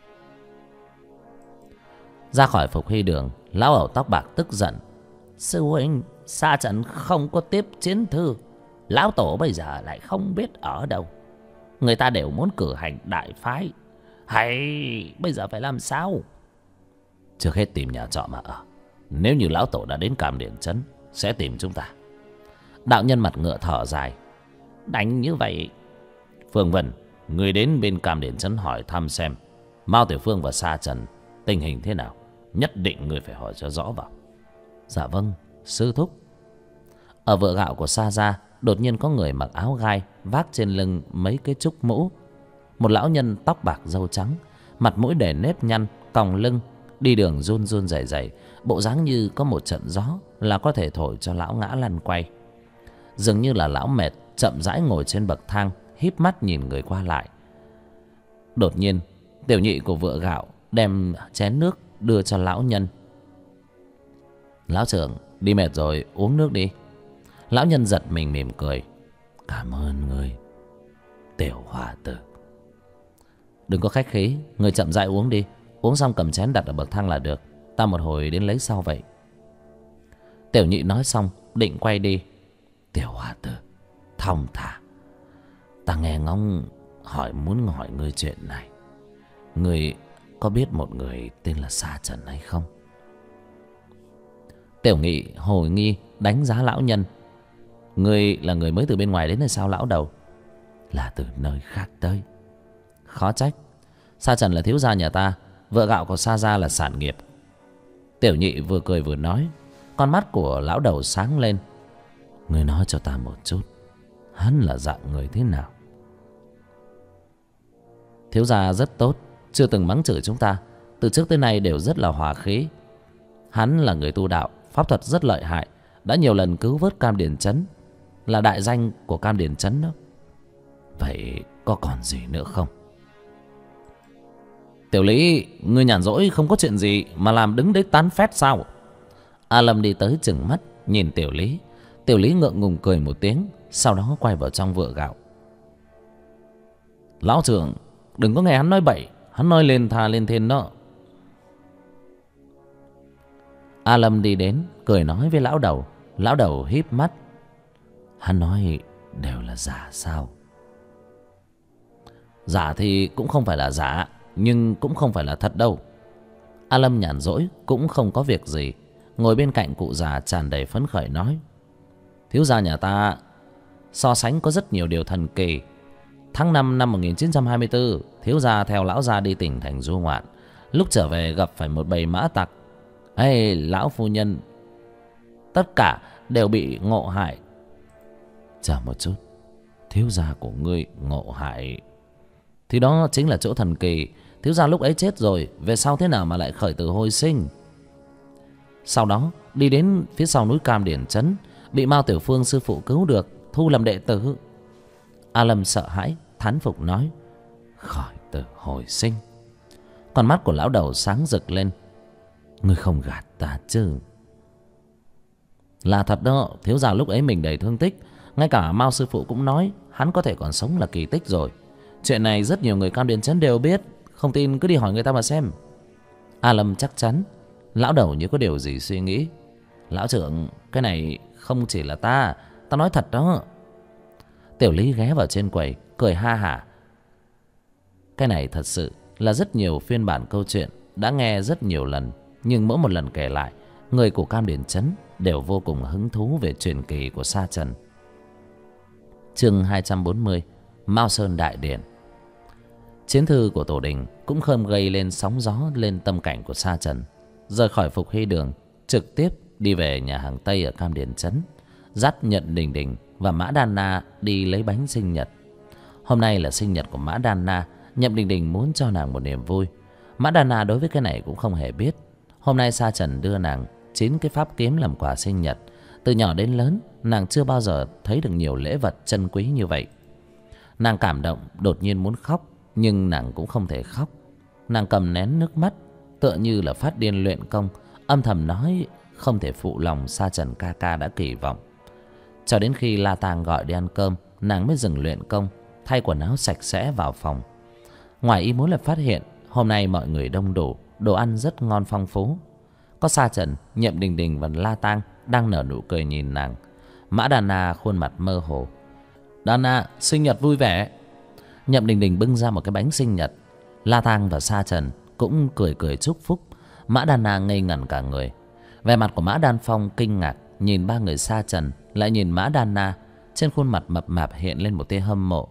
Ra khỏi Phục Hy Đường, lão ẩu tóc bạc tức giận. Sư huynh, Sa Trần không có tiếp chiến thư, lão tổ bây giờ lại không biết ở đâu. Người ta đều muốn cử hành đại phái, hay bây giờ phải làm sao? Trước hết tìm nhà trọ mà ở. Nếu như lão tổ đã đến Cam Điển Trấn, sẽ tìm chúng ta. Đạo nhân mặt ngựa thở dài. Đánh như vậy. Phương Vân, người đến bên Cam Điển Trấn hỏi thăm xem Mao Tiểu Phương và Sa Trần tình hình thế nào. Nhất định người phải hỏi cho rõ vào. Dạ vâng, sư thúc. Ở vựa gạo của Sa gia, đột nhiên có người mặc áo gai, vác trên lưng mấy cái trúc mũ. Một lão nhân tóc bạc râu trắng, mặt mũi để nếp nhăn, còng lưng, đi đường run run rẩy rẩy, bộ dáng như có một trận gió là có thể thổi cho lão ngã lăn quay. Dường như là lão mệt, chậm rãi ngồi trên bậc thang, híp mắt nhìn người qua lại. Đột nhiên, tiểu nhị của vựa gạo đem chén nước đưa cho lão nhân. Lão trưởng, đi mệt rồi, uống nước đi. Lão nhân giật mình mỉm cười. Cảm ơn người, Tiểu Hòa Tử. Đừng có khách khí, người chậm rãi uống đi. Uống xong cầm chén đặt ở bậc thang là được. Ta một hồi đến lấy sau vậy. Tiểu nhị nói xong định quay đi. Tiểu Hòa Tử, thong thả. Ta nghe ngóng muốn hỏi ngươi chuyện này. Ngươi có biết một người tên là Sa Trần hay không? Tiểu nhị hồi nghi đánh giá lão nhân. Ngươi là người mới từ bên ngoài đến hay sao lão đầu? Là từ nơi khác tới. Khó trách. Sa Trần là thiếu gia nhà ta, vựa gạo của Sa gia là sản nghiệp. Tiểu nhị vừa cười vừa nói. Con mắt của lão đầu sáng lên. Ngươi nói cho ta một chút, hắn là dạng người thế nào? Thiếu gia rất tốt, chưa từng mắng chửi chúng ta, từ trước tới nay đều rất là hòa khí. Hắn là người tu đạo, pháp thuật rất lợi hại, đã nhiều lần cứu vớt Cam Điển Trấn, là đại danh của Cam Điển Trấn đó. Vậy có còn gì nữa không? Tiểu Lý, ngươi nhàn rỗi không có chuyện gì mà làm đứng đấy tán phét sao? A Lâm đi tới chừng mắt nhìn Tiểu Lý. Tiểu Lý ngượng ngùng cười một tiếng, sau đó quay vào trong vựa gạo. Lão trưởng, đừng có nghe hắn nói bậy, hắn nói lên thà lên thiên đó. A Lâm đi đến cười nói với lão đầu. Lão đầu híp mắt. Hắn nói đều là giả sao? Giả thì cũng không phải là giả, nhưng cũng không phải là thật đâu. A Lâm nhàn rỗi cũng không có việc gì, ngồi bên cạnh cụ già tràn đầy phấn khởi nói. Thiếu gia nhà ta so sánh có rất nhiều điều thần kỳ. Tháng 5 năm 1924, thiếu gia theo lão gia đi tỉnh thành du ngoạn. Lúc trở về gặp phải một bầy mã tặc. Ê, lão phu nhân, tất cả đều bị ngộ hại. Chờ một chút, thiếu gia của ngươi ngộ hại? Thì đó chính là chỗ thần kỳ. Thiếu gia lúc ấy chết rồi, về sau thế nào mà lại khởi tử hồi sinh? Sau đó đi đến phía sau núi Cam Điển Trấn, bị Mao Tiểu Phương sư phụ cứu được, thu làm đệ tử. A Lâm sợ hãi thán phục nói. Khởi tử hồi sinh? Con mắt của lão đầu sáng rực lên. Ngươi không gạt ta chứ? Là thật đó, thiếu gia lúc ấy mình đầy thương tích. Ngay cả Mao sư phụ cũng nói hắn có thể còn sống là kỳ tích rồi. Chuyện này rất nhiều người Cam Điển Trấn đều biết. Không tin cứ đi hỏi người ta mà xem. A Lâm chắc chắn. Lão đầu như có điều gì suy nghĩ. Lão trưởng, cái này không chỉ là ta nói thật đó. Tiểu Lý ghé vào trên quầy cười ha hả. Cái này thật sự là rất nhiều phiên bản câu chuyện đã nghe rất nhiều lần, nhưng mỗi một lần kể lại, người của Cam Điển Trấn đều vô cùng hứng thú về truyền kỳ của Sa Trần. Chương 240, Mao Sơn Đại Điển. Chiến thư của tổ đình cũng không gây lên sóng gió lên tâm cảnh của Sa Trần. Rời khỏi Phục Hy Đường, trực tiếp đi về nhà hàng Tây ở Cam Điển Trấn, dắt Nhận Đình Đình và Mã Đan Na đi lấy bánh sinh nhật. Hôm nay là sinh nhật của Mã Đan Na, Nhậm Đình Đình muốn cho nàng một niềm vui. Mã Đan Na đối với cái này cũng không hề biết. Hôm nay Sa Trần đưa nàng 9 cái pháp kiếm làm quà sinh nhật. Từ nhỏ đến lớn, nàng chưa bao giờ thấy được nhiều lễ vật chân quý như vậy. Nàng cảm động, đột nhiên muốn khóc. nhưng nàng cũng không thể khóc. Nàng cầm nén nước mắt, tựa như là phát điên luyện công, âm thầm nói không thể phụ lòng Sa Trần ca ca đã kỳ vọng. Cho đến khi La Tang gọi đi ăn cơm, nàng mới dừng luyện công, thay quần áo sạch sẽ vào phòng. Ngoài ý muốn là phát hiện hôm nay mọi người đông đủ, đồ ăn rất ngon phong phú. Có Sa Trần, Nhậm Đình Đình và La Tang đang nở nụ cười nhìn nàng. Mã Đà Na khuôn mặt mơ hồ. Đà Na, sinh nhật vui vẻ. Nhậm Đình Đình bưng ra một cái bánh sinh nhật. La Tang và Sa Trần cũng cười cười chúc phúc. Mã Đà Na ngây ngẩn cả người. Vẻ mặt của Mã Đan Phong kinh ngạc, nhìn ba người Sa Trần, lại nhìn Mã Đà Na. Trên khuôn mặt mập mạp hiện lên một tia hâm mộ.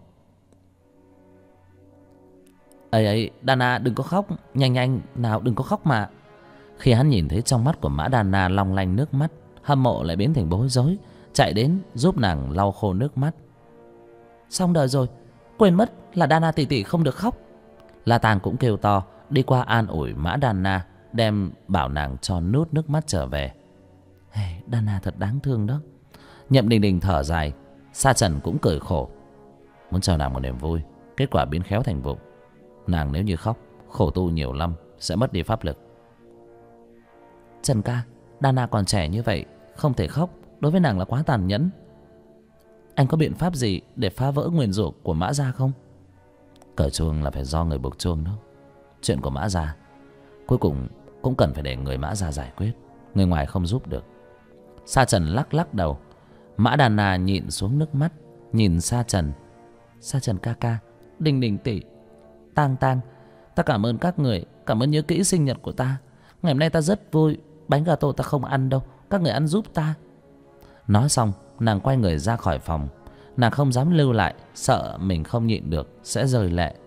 Ấy, Đà Na đừng có khóc, nhanh nhanh nào, đừng có khóc mà. Khi hắn nhìn thấy trong mắt của Mã Đà Na long lanh nước mắt, hâm mộ lại biến thành bối rối, chạy đến giúp nàng lau khô nước mắt. Xong đời rồi, quên mất là Đà Na tỷ tỷ không được khóc. La Tang cũng kêu to, đi qua an ủi Mã Đà Na, đem bảo nàng cho nuốt nước mắt trở về. Hey, Đà Na thật đáng thương đó. Nhậm Đình Đình thở dài. Sa Trần cũng cười khổ. Muốn cho nàng một niềm vui, kết quả biến khéo thành vụng. Nàng nếu như khóc, khổ tu nhiều lắm, sẽ mất đi pháp lực. Trần ca, Đà Na còn trẻ như vậy, không thể khóc, đối với nàng là quá tàn nhẫn. Anh có biện pháp gì để phá vỡ nguyền rủa của Mã gia không? Cởi chuông là phải do người buộc chuông đó. Chuyện của Mã gia cuối cùng cũng cần phải để người Mã gia giải quyết, người ngoài không giúp được. Sa Trần lắc lắc đầu. Mã Đà Na nhịn xuống nước mắt, nhìn Sa Trần. Sa Trần ca ca, Đình Đình tỷ, Tang, ta cảm ơn các người, cảm ơn nhớ kỹ sinh nhật của ta. Ngày hôm nay ta rất vui, bánh gato ta không ăn đâu, các người ăn giúp ta. Nói xong, nàng quay người ra khỏi phòng. Nàng không dám lưu lại, sợ mình không nhịn được sẽ rơi lệ.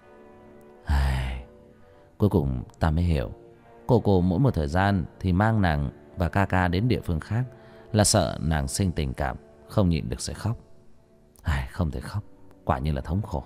Cuối cùng ta mới hiểu, cô mỗi một thời gian thì mang nàng và ca ca đến địa phương khác là sợ nàng sinh tình cảm, không nhịn được sẽ khóc. Không thể khóc, quả nhiên là thống khổ.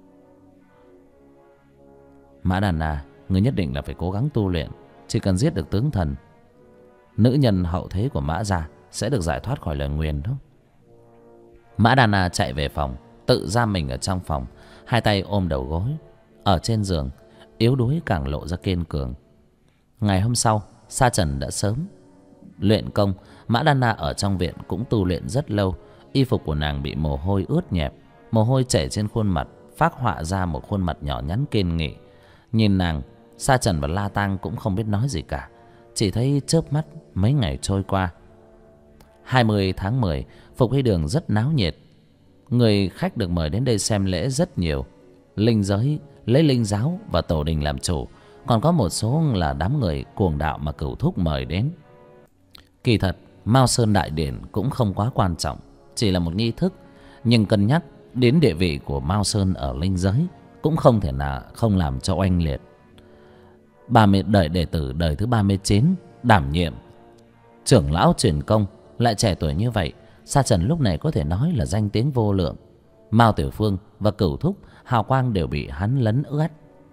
Mã Đà Na, ngươi nhất định là phải cố gắng tu luyện. Chỉ cần giết được tướng thần, nữ nhân hậu thế của Mã gia sẽ được giải thoát khỏi lời nguyền đó. Mã Đà Na chạy về phòng, tự giam mình ở trong phòng, hai tay ôm đầu gối. Ở trên giường, yếu đuối càng lộ ra kiên cường. Ngày hôm sau, Sa Trần đã sớm luyện công. Mã Đà Na ở trong viện cũng tu luyện rất lâu. Y phục của nàng bị mồ hôi ướt nhẹp, mồ hôi chảy trên khuôn mặt, phác họa ra một khuôn mặt nhỏ nhắn kiên nghị. Nhìn nàng, Sa Trần và La Tang cũng không biết nói gì cả, chỉ thấy chớp mắt mấy ngày trôi qua. 20 tháng 10, Phục Hy Đường rất náo nhiệt. Người khách được mời đến đây xem lễ rất nhiều. Linh giới lấy linh giáo và tổ đình làm chủ, còn có một số là đám người cuồng đạo mà Cửu Thúc mời đến. Kỳ thật, Mao Sơn Đại Điển cũng không quá quan trọng, chỉ là một nghi thức, nhưng cân nhắc đến địa vị của Mao Sơn ở linh giới cũng không thể nào không làm cho oanh liệt. 30 đời đệ tử đời thứ 39 đảm nhiệm trưởng lão truyền công, lại trẻ tuổi như vậy, Sa Trần lúc này có thể nói là danh tiếng vô lượng. Mao Tiểu Phương và Cửu Thúc hào quang đều bị hắn lấn ướt.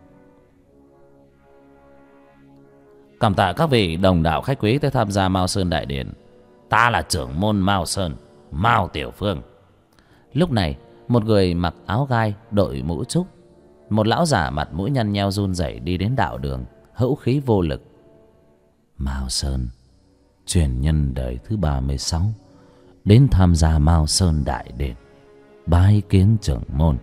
Cảm tạ các vị đồng đạo khách quý tới tham gia Mao Sơn Đại Điển. Ta là trưởng môn Mao Sơn, Mao Tiểu Phương. Lúc này, một người mặc áo gai, đội mũ trúc, một lão giả mặt mũi nhăn nheo run rẩy đi đến đạo đường, hữu khí vô lực. Mao Sơn, truyền nhân đời thứ 36, đến tham gia Mao Sơn Đại Điển, bái kiến trưởng môn.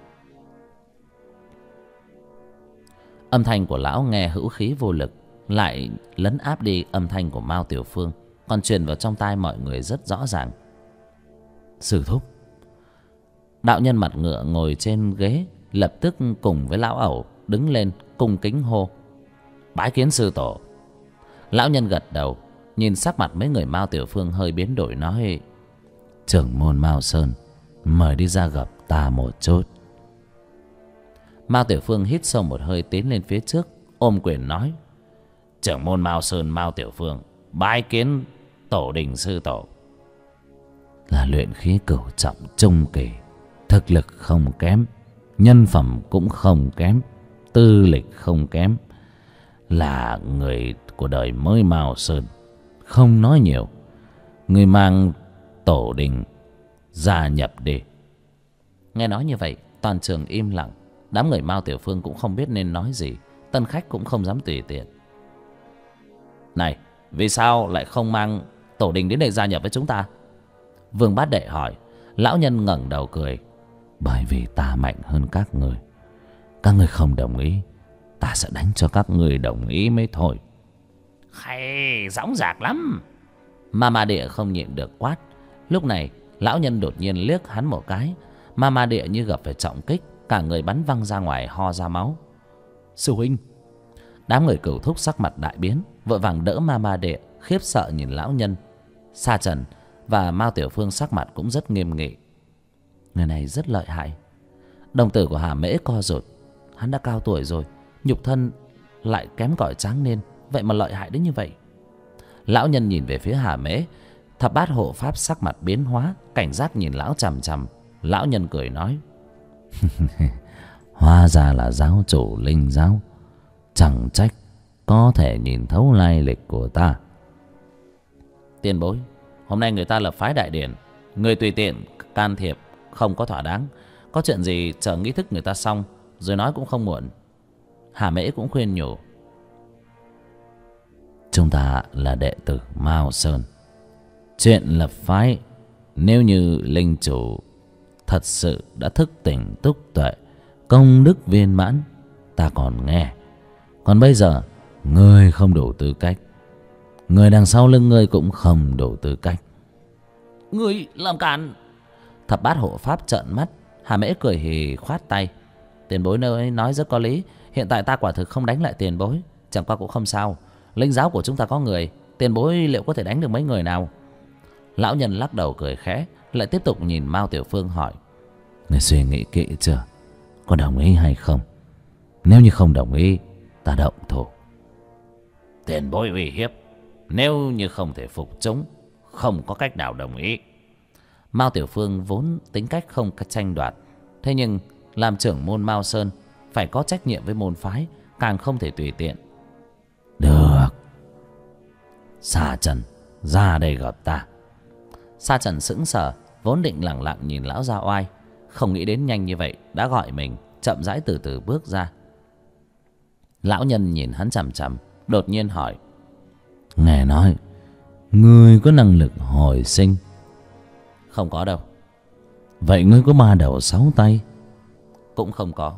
Âm thanh của lão nghe hữu khí vô lực, lại lấn áp đi âm thanh của Mao Tiểu Phương, còn truyền vào trong tai mọi người rất rõ ràng. Sư thúc. Đạo nhân mặt ngựa ngồi trên ghế lập tức cùng với lão ẩu đứng lên cung kính hô: bái kiến sư tổ. Lão nhân gật đầu, nhìn sắc mặt mấy người Mao Tiểu Phương hơi biến đổi, nói: trưởng môn Mao Sơn, mời đi ra gặp ta một chút. Mao Tiểu Phương hít sâu một hơi, tiến lên phía trước, ôm quyền nói: trưởng môn Mao Sơn Mao Tiểu Phương bái kiến tổ đình sư tổ. Là luyện khí cửu trọng trung kỳ, thực lực không kém, nhân phẩm cũng không kém, tư lịch không kém, là người của đời mới Mao Sơn. Không nói nhiều, người mang tổ đình gia nhập đi. Nghe nói như vậy, toàn trường im lặng. Đám người Mao Tiểu Phương cũng không biết nên nói gì. Tân khách cũng không dám tùy tiện. Này, vì sao lại không mang tổ đình đến đây gia nhập với chúng ta? Vương Bát Đệ hỏi. Lão nhân ngẩng đầu cười. Bởi vì ta mạnh hơn các người. Các người không đồng ý, ta sẽ đánh cho các người đồng ý mới thôi. Hay, dõng dạc lắm. Mama Địa không nhịn được quát. Lúc này lão nhân đột nhiên liếc hắn một cái. Mama Địa như gặp phải trọng kích, cả người bắn văng ra ngoài, ho ra máu. Sư huynh! Đám người Cửu Thúc sắc mặt đại biến, vội vàng đỡ Mama Địa, khiếp sợ nhìn lão nhân. Sa Trần và Mao Tiểu Phương sắc mặt cũng rất nghiêm nghị. Người này rất lợi hại. Đồng tử của Hà Mễ co rụt. Hắn đã cao tuổi rồi, nhục thân lại kém cỏi tráng nên, vậy mà lợi hại đến như vậy. Lão nhân nhìn về phía Hà Mễ. Thập Bát Hộ Pháp sắc mặt biến hóa, cảnh giác nhìn lão chằm chằm. Lão nhân cười nói. Hóa ra là giáo chủ linh giáo, chẳng trách có thể nhìn thấu lai lịch của ta. Tiền bối, hôm nay người ta lập phái đại điển, người tùy tiện can thiệp không có thỏa đáng. Có chuyện gì chờ nghi thức người ta xong rồi nói cũng không muộn. Hà Mễ cũng khuyên nhủ. Chúng ta là đệ tử Mao Sơn. Chuyện lập phái, nếu như linh chủ thật sự đã thức tỉnh túc tuệ, công đức viên mãn, ta còn nghe. Còn bây giờ ngươi không đủ tư cách, người đằng sau lưng ngươi cũng không đủ tư cách. Ngươi làm cản! Thập Bát Hộ Pháp trợn mắt. Hà Mễ cười hì khoát tay. Tiền bối nơi nói rất có lý. Hiện tại ta quả thực không đánh lại tiền bối, chẳng qua cũng không sao. Linh giáo của chúng ta có người, tiền bối liệu có thể đánh được mấy người nào? Lão nhân lắc đầu cười khẽ, lại tiếp tục nhìn Mao Tiểu Phương hỏi. Người suy nghĩ kỹ chưa? Có đồng ý hay không? Nếu như không đồng ý, ta động thủ. Tiền bối uy hiếp, nếu như không thể phục chúng, không có cách nào đồng ý. Mao Tiểu Phương vốn tính cách không tranh đoạt, thế nhưng làm trưởng môn Mao Sơn phải có trách nhiệm với môn phái, càng không thể tùy tiện. Được, Sa Trần ra đây gặp ta. Sa Trần sững sờ, vốn định lẳng lặng nhìn lão Gia Oai, không nghĩ đến nhanh như vậy đã gọi mình, chậm rãi từ từ bước ra. Lão nhân nhìn hắn chằm chằm, đột nhiên hỏi. Nghe nói ngươi có năng lực hồi sinh? Không có đâu. Vậy ngươi có 3 đầu 6 tay? Cũng không có.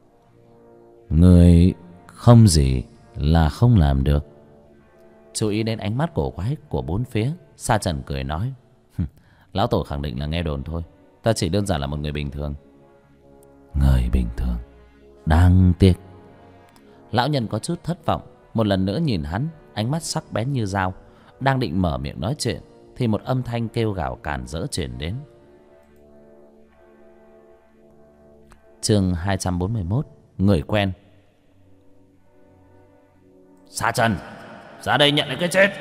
Ngươi không gì là không làm được. Chú ý đến ánh mắt cổ quái của bốn phía, Sa Trần cười nói. Lão tổ khẳng định là nghe đồn thôi, ta chỉ đơn giản là một người bình thường. Người bình thường? Đáng tiếc. Lão nhân có chút thất vọng, một lần nữa nhìn hắn, ánh mắt sắc bén như dao. Đang định mở miệng nói chuyện thì một âm thanh kêu gào càn rỡ truyền đến. Chương 241, người quen. Sa Trần, ra đây nhận lấy cái chết.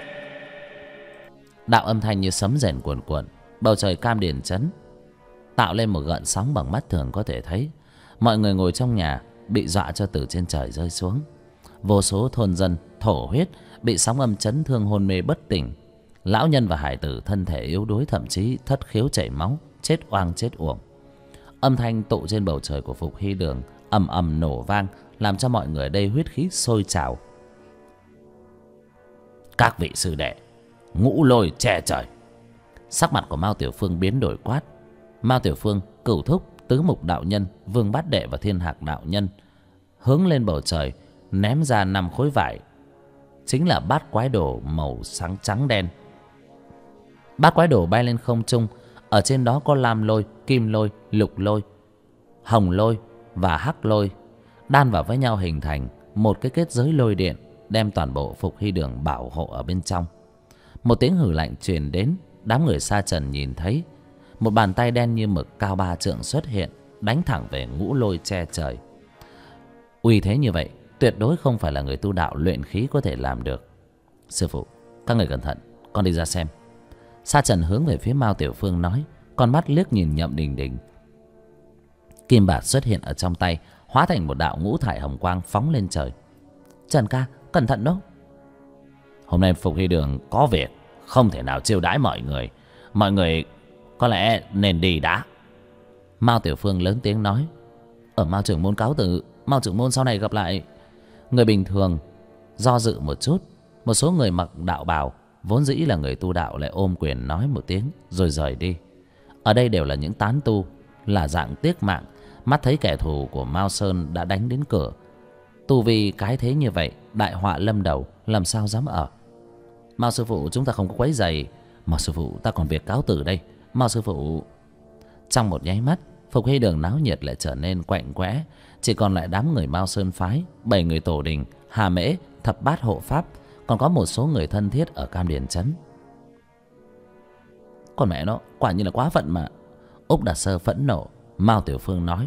Đạo âm thanh như sấm rền cuồn cuộn, bầu trời cam điền chấn, tạo lên một gợn sóng bằng mắt thường có thể thấy. Mọi người ngồi trong nhà bị dọa cho từ trên trời rơi xuống. Vô số thôn dân thổ huyết, bị sóng âm chấn thương hôn mê bất tỉnh. Lão nhân và hải tử thân thể yếu đuối, thậm chí thất khiếu chảy máu, chết oang chết uổng. Âm thanh tụ trên bầu trời của Phục Hy Đường ầm ầm nổ vang, làm cho mọi người ở đây huyết khí sôi trào. Các vị sư đệ, ngũ lôi che trời. Sắc mặt của Mao Tiểu Phương biến đổi quát. Mao Tiểu Phương, Cửu Thúc, Tứ Mục Đạo Nhân, Vương Bát Đệ và Thiên Hạc Đạo Nhân hướng lên bầu trời ném ra 5 khối vải, chính là bát quái đồ màu sáng trắng đen. Bát quái đồ bay lên không trung, ở trên đó có lam lôi, kim lôi, lục lôi, hồng lôi và hắc lôi đan vào với nhau hình thành một cái kết giới lôi điện, đem toàn bộ Phục Hy Đường bảo hộ ở bên trong. Một tiếng hừ lạnh truyền đến. Đám người Sa Trần nhìn thấy một bàn tay đen như mực cao 3 trượng xuất hiện, đánh thẳng về ngũ lôi che trời. Uy thế như vậy tuyệt đối không phải là người tu đạo luyện khí có thể làm được. Sư phụ, các người cẩn thận, con đi ra xem. Sa Trần hướng về phía Mao Tiểu Phương nói, con mắt liếc nhìn Nhậm Đình Đình. Kim bạt xuất hiện ở trong tay, hóa thành một đạo ngũ thải hồng quang phóng lên trời. Trần ca, cẩn thận đó. Hôm nay Phục Hy Đường có việc, không thể nào chiêu đãi mọi người. Mọi người có lẽ nên đi đã. Mao Tiểu Phương lớn tiếng nói. Mao trưởng môn cáo từ. Mao trưởng môn sau này gặp lại. Người bình thường do dự một chút. Một số người mặc đạo bào vốn dĩ là người tu đạo lại ôm quyền nói một tiếng rồi rời đi. Ở đây đều là những tán tu, là dạng tiếc mạng, mắt thấy kẻ thù của Mao Sơn đã đánh đến cửa. Tu vi cái thế như vậy, đại họa lâm đầu, làm sao dám ở. Mao sư phụ, chúng ta không có quấy rầy. Mao sư phụ, ta còn việc cáo từ đây. Mao sư phụ. Trong một nháy mắt, Phục Hy Đường náo nhiệt lại trở nên quạnh quẽ. Chỉ còn lại đám người Mao Sơn phái, 7 người tổ đình, Hà Mễ, Thập Bát hộ pháp, còn có một số người thân thiết ở Cam Điền trấn. Còn mẹ nó, quả như là quá phận mà. Úc Đạt Sơ phẫn nộ. Mao Tiểu Phương nói: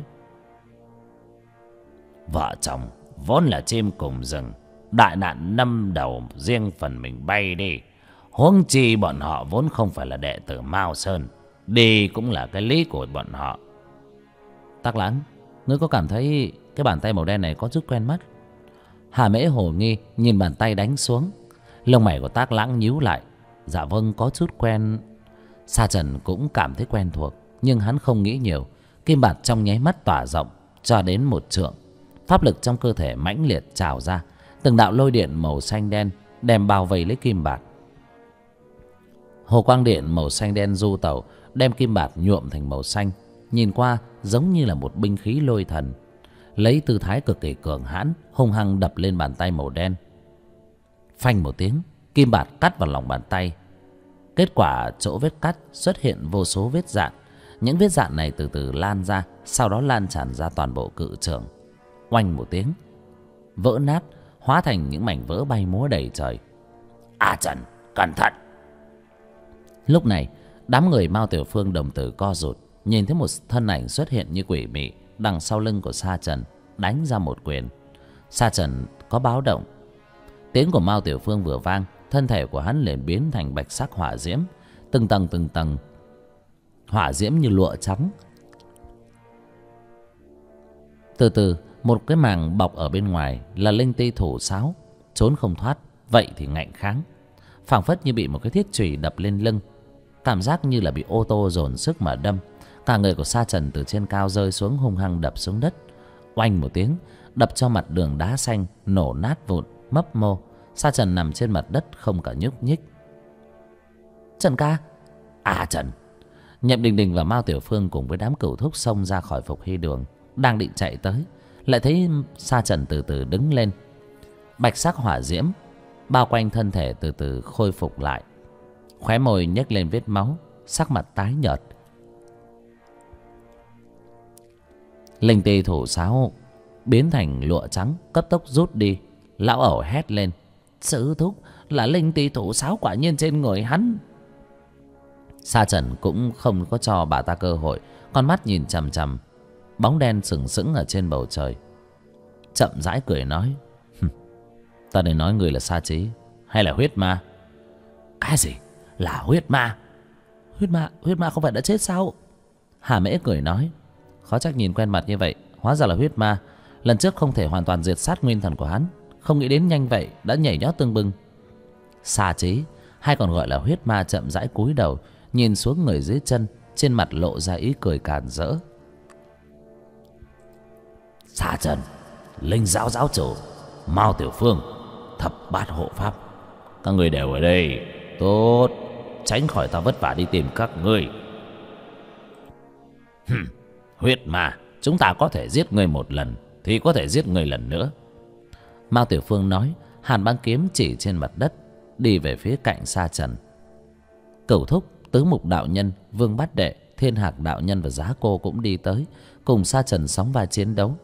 vợ chồng vốn là chim cùng rừng, đại nạn năm đầu riêng phần mình bay đi. Huống chi bọn họ vốn không phải là đệ tử Mao Sơn, đi cũng là cái lý của bọn họ. Tắc Lãng, ngươi có cảm thấy cái bàn tay màu đen này có chút quen mắt? Hà Mễ hồ nghi nhìn bàn tay đánh xuống. Lông mày của Tắc Lãng nhíu lại. Dạ vâng, có chút quen. Sa Trần cũng cảm thấy quen thuộc, nhưng hắn không nghĩ nhiều. Kim bạt trong nháy mắt tỏa rộng cho đến 1 trượng. Pháp lực trong cơ thể mãnh liệt trào ra, từng đạo lôi điện màu xanh đen đem bao vây lấy kim bạt. Hồ quang điện màu xanh đen du tẩu, đem kim bạt nhuộm thành màu xanh, nhìn qua giống như là một binh khí lôi thần. Lấy tư thái cực kỳ cường hãn, hung hăng đập lên bàn tay màu đen. Phanh một tiếng, kim bạt cắt vào lòng bàn tay. Kết quả chỗ vết cắt xuất hiện vô số vết dạn. Những vết dạn này từ từ lan ra, sau đó lan tràn ra toàn bộ cự trưởng. Oanh một tiếng, vỡ nát, hóa thành những mảnh vỡ bay múa đầy trời. A Trần, cẩn thận! Lúc này, đám người Mao Tiểu Phương đồng tử co rụt, nhìn thấy một thân ảnh xuất hiện như quỷ mị đằng sau lưng của Sa Trần, đánh ra một quyền. Sa Trần có báo động. Tiếng của Mao Tiểu Phương vừa vang, thân thể của hắn liền biến thành bạch sắc hỏa diễm, từng tầng hỏa diễm như lụa trắng. Từ từ, một cái màng bọc ở bên ngoài là linh ti thủ sáo, trốn không thoát, vậy thì ngạnh kháng. Phảng phất như bị một cái thiết chùy đập lên lưng, cảm giác như là bị ô tô dồn sức mà đâm. Cả người của Sa Trần từ trên cao rơi xuống, hung hăng đập xuống đất. Oanh một tiếng, đập cho mặt đường đá xanh nổ nát vụn, mấp mô. Sa Trần nằm trên mặt đất không cả nhúc nhích. Trần ca! À Trần! Nhậm Đình Đình và Mao Tiểu Phương cùng với đám cửu thúc xông ra khỏi Phục Hy Đường, đang định chạy tới, lại thấy Sa Trần từ từ đứng lên. Bạch sắc hỏa diễm bao quanh thân thể từ từ khôi phục lại, khóe môi nhếch lên vết máu, sắc mặt tái nhợt. Linh ti thủ sáo biến thành lụa trắng, cấp tốc rút đi. Lão ẩu hét lên: sư thúc, là linh ti thủ sáo quả nhiên trên người hắn. Sa Trần cũng không có cho bà ta cơ hội, con mắt nhìn chằm chằm bóng đen sừng sững ở trên bầu trời, chậm rãi cười nói: ta nên nói người là Sa Chí hay là huyết ma? Cái gì là huyết ma? Huyết ma không phải đã chết sao? Hà Mễ cười nói: khó trách nhìn quen mặt như vậy, hóa ra là huyết ma. Lần trước không thể hoàn toàn diệt sát nguyên thần của hắn, không nghĩ đến nhanh vậy đã nhảy nhót tương bừng. Sa Chí, hay còn gọi là huyết ma, chậm rãi cúi đầu nhìn xuống người dưới chân, trên mặt lộ ra ý cười càn rỡ. Sa Trần, Linh giáo giáo chủ, Mao Tiểu Phương, Thập Bát hộ pháp, các người đều ở đây. Tốt, tránh khỏi ta vất vả đi tìm các ngươi. Huyết ma, chúng ta có thể giết ngươi một lần thì có thể giết ngươi lần nữa. Mao Tiểu Phương nói, hàn băng kiếm chỉ trên mặt đất, đi về phía cạnh Sa Trần. Cửu thúc, Tứ Mục đạo nhân, Vương Bát Đệ, Thiên Hạc đạo nhân và Giá Cô cũng đi tới, cùng Sa Trần sóng vai chiến đấu.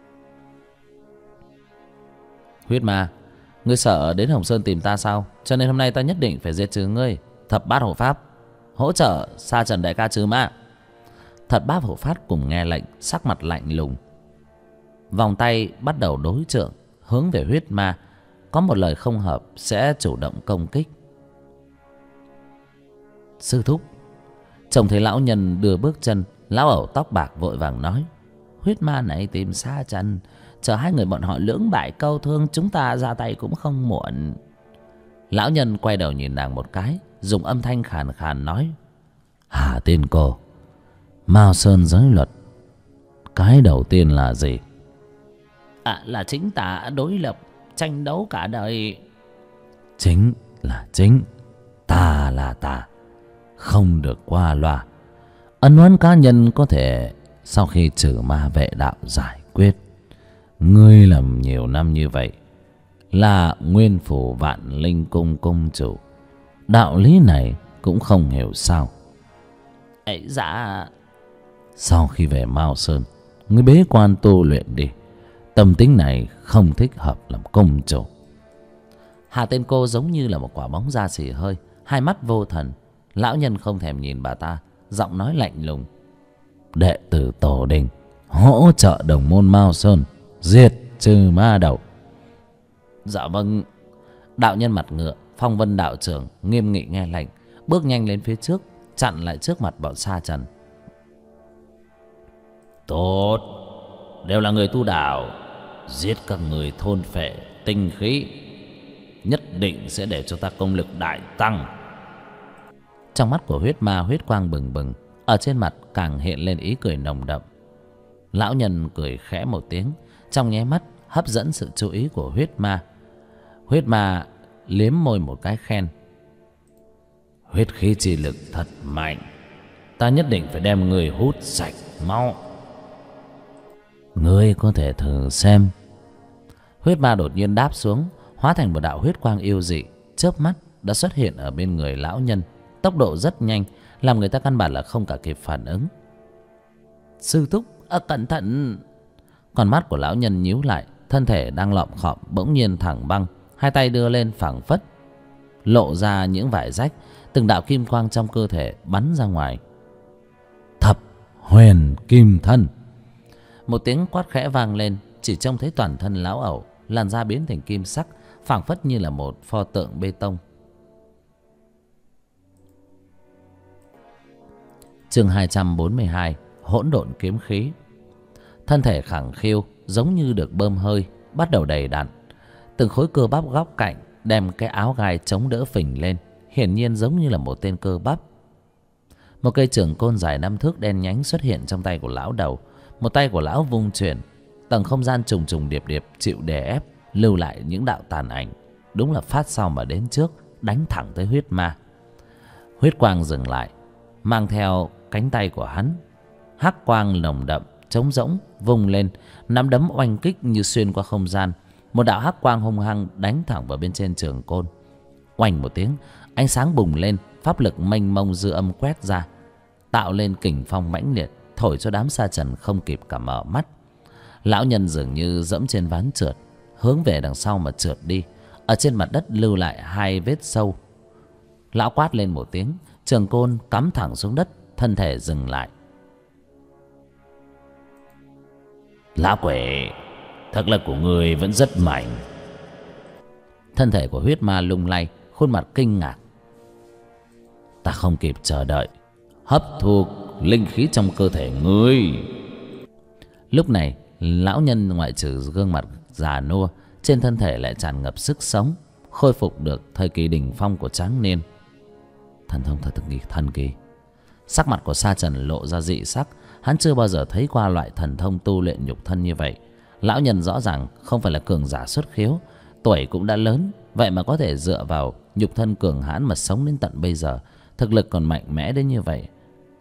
Huyết ma, ngươi sợ đến Hồng Sơn tìm ta sao? Cho nên hôm nay ta nhất định phải diệt trừ ngươi. Thập Bát hộ pháp hỗ trợ Sa Trần đại ca trừ ma. Thập Bát hộ pháp cùng nghe lệnh, sắc mặt lạnh lùng, vòng tay bắt đầu đối trượng hướng về huyết ma. Có một lời không hợp sẽ chủ động công kích. Sư thúc, trông thấy lão nhân đưa bước chân, lão ẩu tóc bạc vội vàng nói: huyết ma này tìm Sa Trần, chờ hai người bọn họ lưỡng bại câu thương, chúng ta ra tay cũng không muộn. Lão nhân quay đầu nhìn nàng một cái, dùng âm thanh khàn khàn nói: Hà tiên cô, Mao Sơn giới luật Cái đầu tiên là gì? Là chính tà đối lập, tranh đấu cả đời. Chính là chính, tà là tà, không được qua loa. Ân oán cá nhân có thể sau khi trừ ma vệ đạo giải quyết. Ngươi làm nhiều năm như vậy, là nguyên phủ Vạn Linh cung cung chủ, đạo lý này cũng không hiểu sao. Dạ. Sau khi về Mao Sơn, ngươi bế quan tu luyện đi. Tâm tính này không thích hợp làm cung chủ. Hà tên cô giống như là một quả bóng da xì hơi, hai mắt vô thần. Lão nhân không thèm nhìn bà ta, giọng nói lạnh lùng. Đệ tử tổ đình hỗ trợ đồng môn Mao Sơn diệt trừ ma đầu. Dạ vâng. Đạo nhân mặt ngựa, Phong Vân đạo trưởng nghiêm nghị nghe lệnh, bước nhanh lên phía trước, chặn lại trước mặt bọn Sa Trần. Tốt, đều là người tu đạo, giết các người thôn phệ tinh khí, nhất định sẽ để cho ta công lực đại tăng. Trong mắt của huyết ma huyết quang bừng bừng, ở trên mặt càng hiện lên ý cười nồng đậm. Lão nhân cười khẽ một tiếng, trong nháy mắt hấp dẫn sự chú ý của huyết ma. Huyết ma liếm môi một cái khen. Huyết khí chi lực thật mạnh, ta nhất định phải đem người hút sạch mau. Ngươi có thể thử xem. Huyết ma đột nhiên đáp xuống, hóa thành một đạo huyết quang yêu dị, chớp mắt đã xuất hiện ở bên người lão nhân. Tốc độ rất nhanh, làm người ta căn bản là không cả kịp phản ứng. Sư thúc, cẩn thận. Con mắt của lão nhân nhíu lại, thân thể đang lọm khọm bỗng nhiên thẳng băng, hai tay đưa lên phảng phất, lộ ra những vải rách, từng đạo kim quang trong cơ thể bắn ra ngoài. Thập huyền kim thân. Một tiếng quát khẽ vang lên, chỉ trông thấy toàn thân lão ẩu, làn da biến thành kim sắc, phảng phất như là một pho tượng bê tông. Chương 242, hỗn độn kiếm khí. Thân thể khẳng khiu giống như được bơm hơi, bắt đầu đầy đặn. Từng khối cơ bắp góc cạnh đem cái áo gai chống đỡ phình lên, hiển nhiên giống như là một tên cơ bắp. Một cây trường côn dài 5 thước đen nhánh xuất hiện trong tay của lão đầu. Một tay của lão vung chuyển, tầng không gian trùng trùng điệp điệp chịu đè ép, lưu lại những đạo tàn ảnh. Đúng là phát sau mà đến trước, đánh thẳng tới huyết ma. Huyết quang dừng lại, mang theo cánh tay của hắn, hắc quang nồng đậm trống rỗng vung lên, nắm đấm oanh kích như xuyên qua không gian. Một đạo hắc quang hung hăng đánh thẳng vào bên trên trường côn. Oanh một tiếng, ánh sáng bùng lên, pháp lực mênh mông dư âm quét ra, tạo lên kình phong mãnh liệt, thổi cho đám Sa Trần không kịp cả mở mắt. Lão nhân dường như dẫm trên ván trượt, hướng về đằng sau mà trượt đi, ở trên mặt đất lưu lại hai vết sâu. Lão quát lên một tiếng, trường côn cắm thẳng xuống đất, thân thể dừng lại. Lão quỷ, thực lực của người vẫn rất mạnh. Thân thể của huyết ma lung lay, khuôn mặt kinh ngạc. Ta không kịp chờ đợi, hấp thu linh khí trong cơ thể ngươi. Lúc này lão nhân ngoại trừ gương mặt già nua, trên thân thể lại tràn ngập sức sống, khôi phục được thời kỳ đỉnh phong của tráng niên. Thần thông thật thần kỳ. Sắc mặt của Sa Trần lộ ra dị sắc, hắn chưa bao giờ thấy qua loại thần thông tu luyện nhục thân như vậy. Lão nhân rõ ràng không phải là cường giả xuất khiếu, tuổi cũng đã lớn, vậy mà có thể dựa vào nhục thân cường hãn mà sống đến tận bây giờ, thực lực còn mạnh mẽ đến như vậy.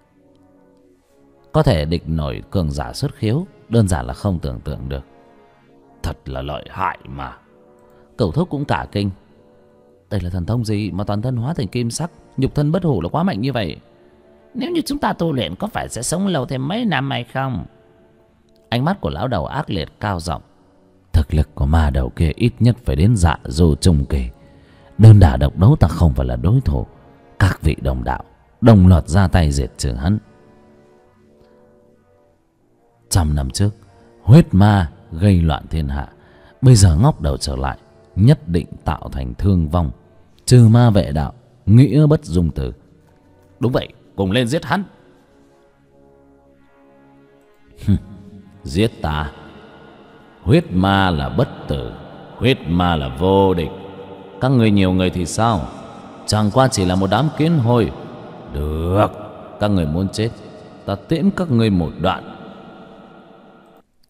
Có thể địch nổi cường giả xuất khiếu, đơn giản là không tưởng tượng được. Thật là lợi hại mà. Cửu Thúc cũng cả kinh. Đây là thần thông gì mà toàn thân hóa thành kim sắc, nhục thân bất hủ là quá mạnh như vậy? Nếu như chúng ta tu luyện có phải sẽ sống lâu thêm mấy năm hay không? Ánh mắt của lão đầu ác liệt cao giọng. Thực lực của ma đầu kia ít nhất phải đến dạ du trung kỳ. Đơn đả độc đấu ta không phải là đối thủ. Các vị đồng đạo đồng loạt ra tay diệt trừ hắn. 100 năm trước huyết ma gây loạn thiên hạ, bây giờ ngóc đầu trở lại, nhất định tạo thành thương vong. Trừ ma vệ đạo, nghĩa bất dung từ. Đúng vậy, cùng lên giết hắn. Giết ta? Huyết ma là bất tử, huyết ma là vô địch. Các người nhiều người thì sao? Chẳng qua chỉ là một đám kiến hôi. Được, các người muốn chết, ta tiễn các ngươi một đoạn.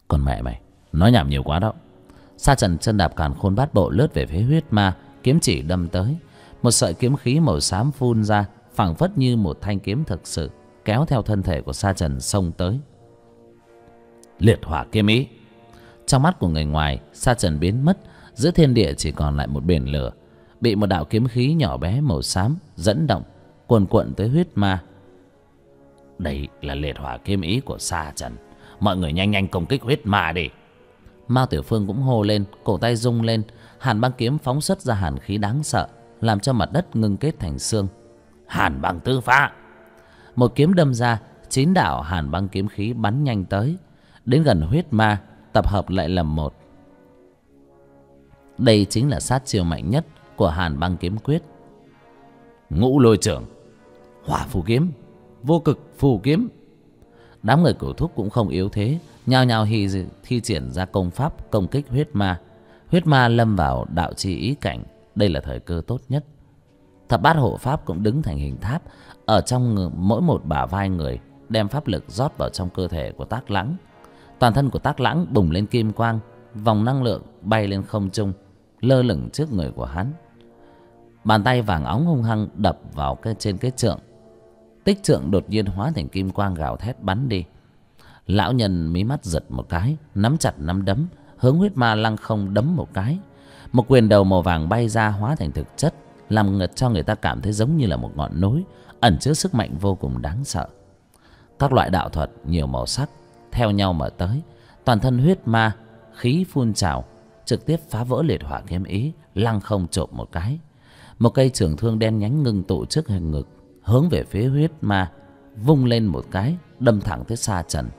Còn mẹ mày, nói nhảm nhiều quá đó. Sa Trần chân đạp càn khôn bát bộ lướt về phía huyết ma, kiếm chỉ đâm tới. Một sợi kiếm khí màu xám phun ra, phảng phất như một thanh kiếm thực sự, kéo theo thân thể của Sa Trần xông tới. Liệt hỏa kiếm ý. Trong mắt của người ngoài, Sa Trần biến mất, giữa thiên địa chỉ còn lại một biển lửa, bị một đạo kiếm khí nhỏ bé màu xám dẫn động, cuồn cuộn tới huyết ma. Đây là liệt hỏa kiếm ý của Sa Trần, mọi người nhanh nhanh công kích huyết ma đi. Mao Tiểu Phương cũng hô lên, cổ tay rung lên, hàn băng kiếm phóng xuất ra hàn khí đáng sợ, làm cho mặt đất ngưng kết thành xương. Hàn băng tứ phá. Một kiếm đâm ra, 9 đạo hàn băng kiếm khí bắn nhanh tới, đến gần huyết ma, tập hợp lại làm một. Đây chính là sát chiêu mạnh nhất của hàn băng kiếm quyết. Ngũ lôi trưởng, hỏa phù kiếm, vô cực phù kiếm. Đám người Cửu Thúc cũng không yếu thế, nhao nhao thi triển ra công pháp công kích huyết ma. Huyết ma lâm vào đạo chi ý cảnh, đây là thời cơ tốt nhất. Thập bát hộ pháp cũng đứng thành hình tháp ở trong mỗi một bả vai người, đem pháp lực rót vào trong cơ thể của Tác Lãng. Toàn thân của Tác Lãng bùng lên kim quang, vòng năng lượng bay lên không trung, lơ lửng trước người của hắn. Bàn tay vàng óng hung hăng đập vào trên cái trượng. Tích trượng đột nhiên hóa thành kim quang gào thét bắn đi. Lão nhân mí mắt giật một cái, nắm chặt nắm đấm, hướng huyết ma lăng không đấm một cái. Một quyền đầu màu vàng bay ra hóa thành thực chất, làm cho người ta cảm thấy giống như là một ngọn núi, ẩn chứa sức mạnh vô cùng đáng sợ. Các loại đạo thuật nhiều màu sắc theo nhau mà tới, toàn thân huyết ma khí phun trào, trực tiếp phá vỡ liệt hỏa kiếm ý, lăng không chộp một cái. Một cây trường thương đen nhánh ngưng tụ trước hình ngực, hướng về phía huyết ma, vung lên một cái, đâm thẳng tới Sa Trần.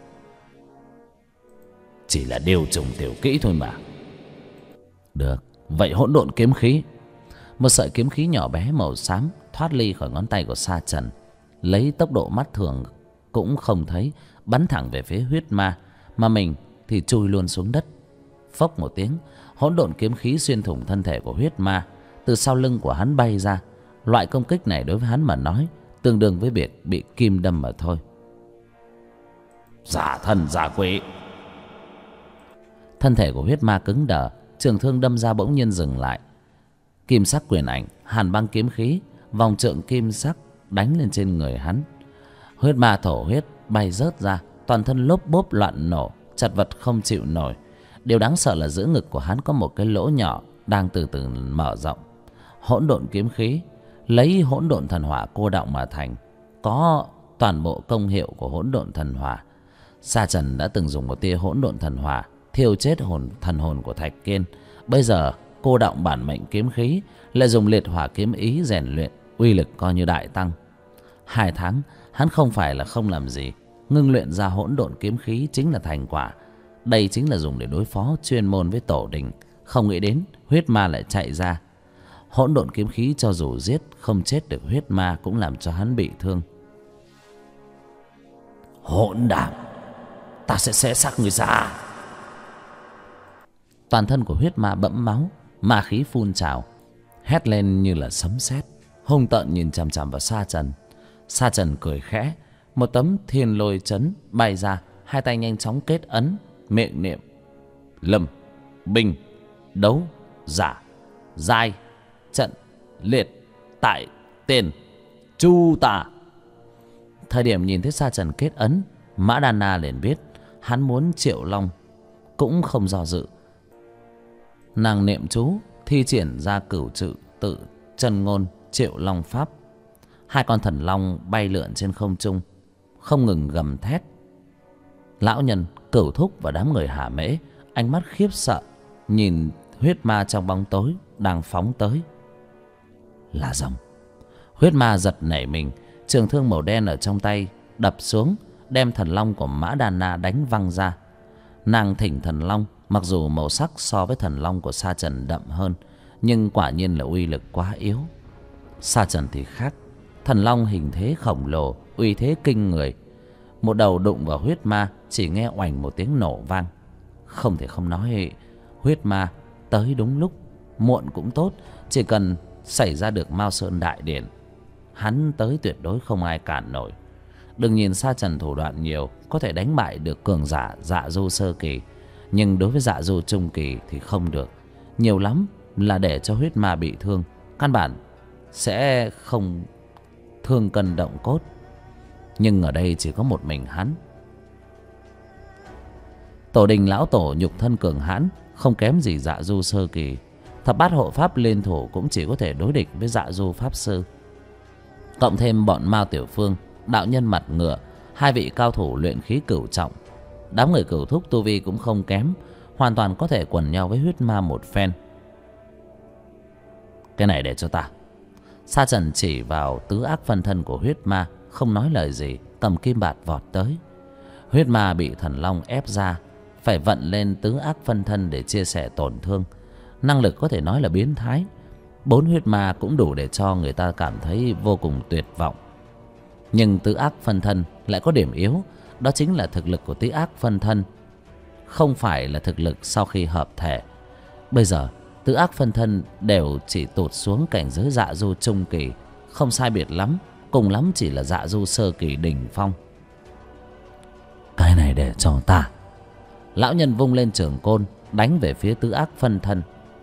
Chỉ là điều trùng tiểu kỹ thôi mà. Được, vậy hỗn độn kiếm khí. Một sợi kiếm khí nhỏ bé màu xám thoát ly khỏi ngón tay của Sa Trần, lấy tốc độ mắt thường cũng không thấy, bắn thẳng về phía huyết ma, mà mình thì chui luôn xuống đất. Phốc một tiếng, hỗn độn kiếm khí xuyên thủng thân thể của huyết ma, từ sau lưng của hắn bay ra. Loại công kích này đối với hắn mà nói tương đương với việc bị kim đâm mà thôi. Giả thần giả quỷ. Thân thể của huyết ma cứng đờ, trường thương đâm ra bỗng nhiên dừng lại. Kim sắc quyền ảnh, hàn băng kiếm khí, vòng trượng kim sắc đánh lên trên người hắn. Huyết ma thổ huyết bay rớt ra, toàn thân lốp bốp loạn nổ, chật vật không chịu nổi. Điều đáng sợ là giữa ngực của hắn có một cái lỗ nhỏ đang từ từ mở rộng. Hỗn độn kiếm khí lấy hỗn độn thần hỏa cô đọng mà thành, có toàn bộ công hiệu của hỗn độn thần hỏa. Sa Trần đã từng dùng một tia hỗn độn thần hỏa thiêu chết thần hồn của Thạch Kiên, bây giờ cô đọng bản mệnh kiếm khí, lại dùng liệt hỏa kiếm ý rèn luyện, uy lực coi như đại tăng. 2 tháng hắn không phải là không làm gì, ngưng luyện ra hỗn độn kiếm khí chính là thành quả. Đây chính là dùng để đối phó chuyên môn với tổ đình, không nghĩ đến huyết ma lại chạy ra. Hỗn độn kiếm khí cho dù giết không chết được huyết ma cũng làm cho hắn bị thương. Hỗn đản, ta sẽ xé xác người ra. Toàn thân của huyết ma bẫm máu, ma khí phun trào, hét lên như là sấm sét, hung tợn nhìn chằm chằm vào Sa Trần. Sa Trần cười khẽ, một tấm thiên lôi chấn bay ra, hai tay nhanh chóng kết ấn, miệng niệm lâm binh đấu giả giai trận liệt tại tiền chu tả. Thời điểm nhìn thấy Sa Trần kết ấn, Mã Đan Na liền biết hắn muốn Triệu Long, cũng không do dự. Nàng niệm chú thi triển ra cửu trự tự chân ngôn Triệu Long pháp. 2 con thần long bay lượn trên không trung, không ngừng gầm thét. Lão nhân, Cửu Thúc và đám người Hà Mễ ánh mắt khiếp sợ nhìn huyết ma trong bóng tối đang phóng tới. Là rồng. Huyết ma giật nảy mình, trường thương màu đen ở trong tay đập xuống, đem thần long của Mã Đan Na đánh văng ra. Nàng thỉnh thần long, mặc dù màu sắc so với thần long của Sa Trần đậm hơn, nhưng quả nhiên là uy lực quá yếu. Sa Trần thì khác, thần long hình thế khổng lồ, uy thế kinh người. Một đầu đụng vào huyết ma, chỉ nghe oành một tiếng nổ vang. Không thể không nói, huyết ma tới đúng lúc, muộn cũng tốt. Chỉ cần xảy ra được Mao Sơn Đại Điển, hắn tới tuyệt đối không ai cản nổi. Đừng nhìn Sa Trần thủ đoạn nhiều, có thể đánh bại được cường giả Dạ Du sơ kỳ, Nhưng đối với dạ du trung kỳ thì không được. Nhiều lắm là để cho huyết ma bị thương, căn bản sẽ không thương cân động cốt. Nhưng ở đây chỉ có một mình hắn. Tổ đình lão tổ nhục thân cường hãn, không kém gì dạ du sơ kỳ. Thập bát hộ pháp liên thủ cũng chỉ có thể đối địch với dạ du pháp sư. Cộng thêm bọn Mao Tiểu Phương, đạo nhân mặt ngựa, hai vị cao thủ luyện khí cửu trọng. Đám người Cửu Thúc tu vi cũng không kém, hoàn toàn có thể quần nhau với huyết ma một phen. Cái này để cho ta. Sa Trần chỉ vào tứ ác phân thân của huyết ma, không nói lời gì, cầm kim bạt vọt tới. Huyết ma bị thần long ép ra, phải vận lên tứ ác phân thân để chia sẻ tổn thương. Năng lực có thể nói là biến thái. 4 huyết ma cũng đủ để cho người ta cảm thấy vô cùng tuyệt vọng. Nhưng tứ ác phân thân lại có điểm yếu, đó chính là thực lực của tứ ác phân thân không phải là thực lực sau khi hợp thể. Bây giờ tứ ác phân thân đều chỉ tụt xuống cảnh giới dạ du trung kỳ, không sai biệt lắm, cùng lắm chỉ là dạ du sơ kỳ đỉnh phong. Cái này để cho ta. Lão nhân vung lên trường côn đánh về phía tứ ác phân thân.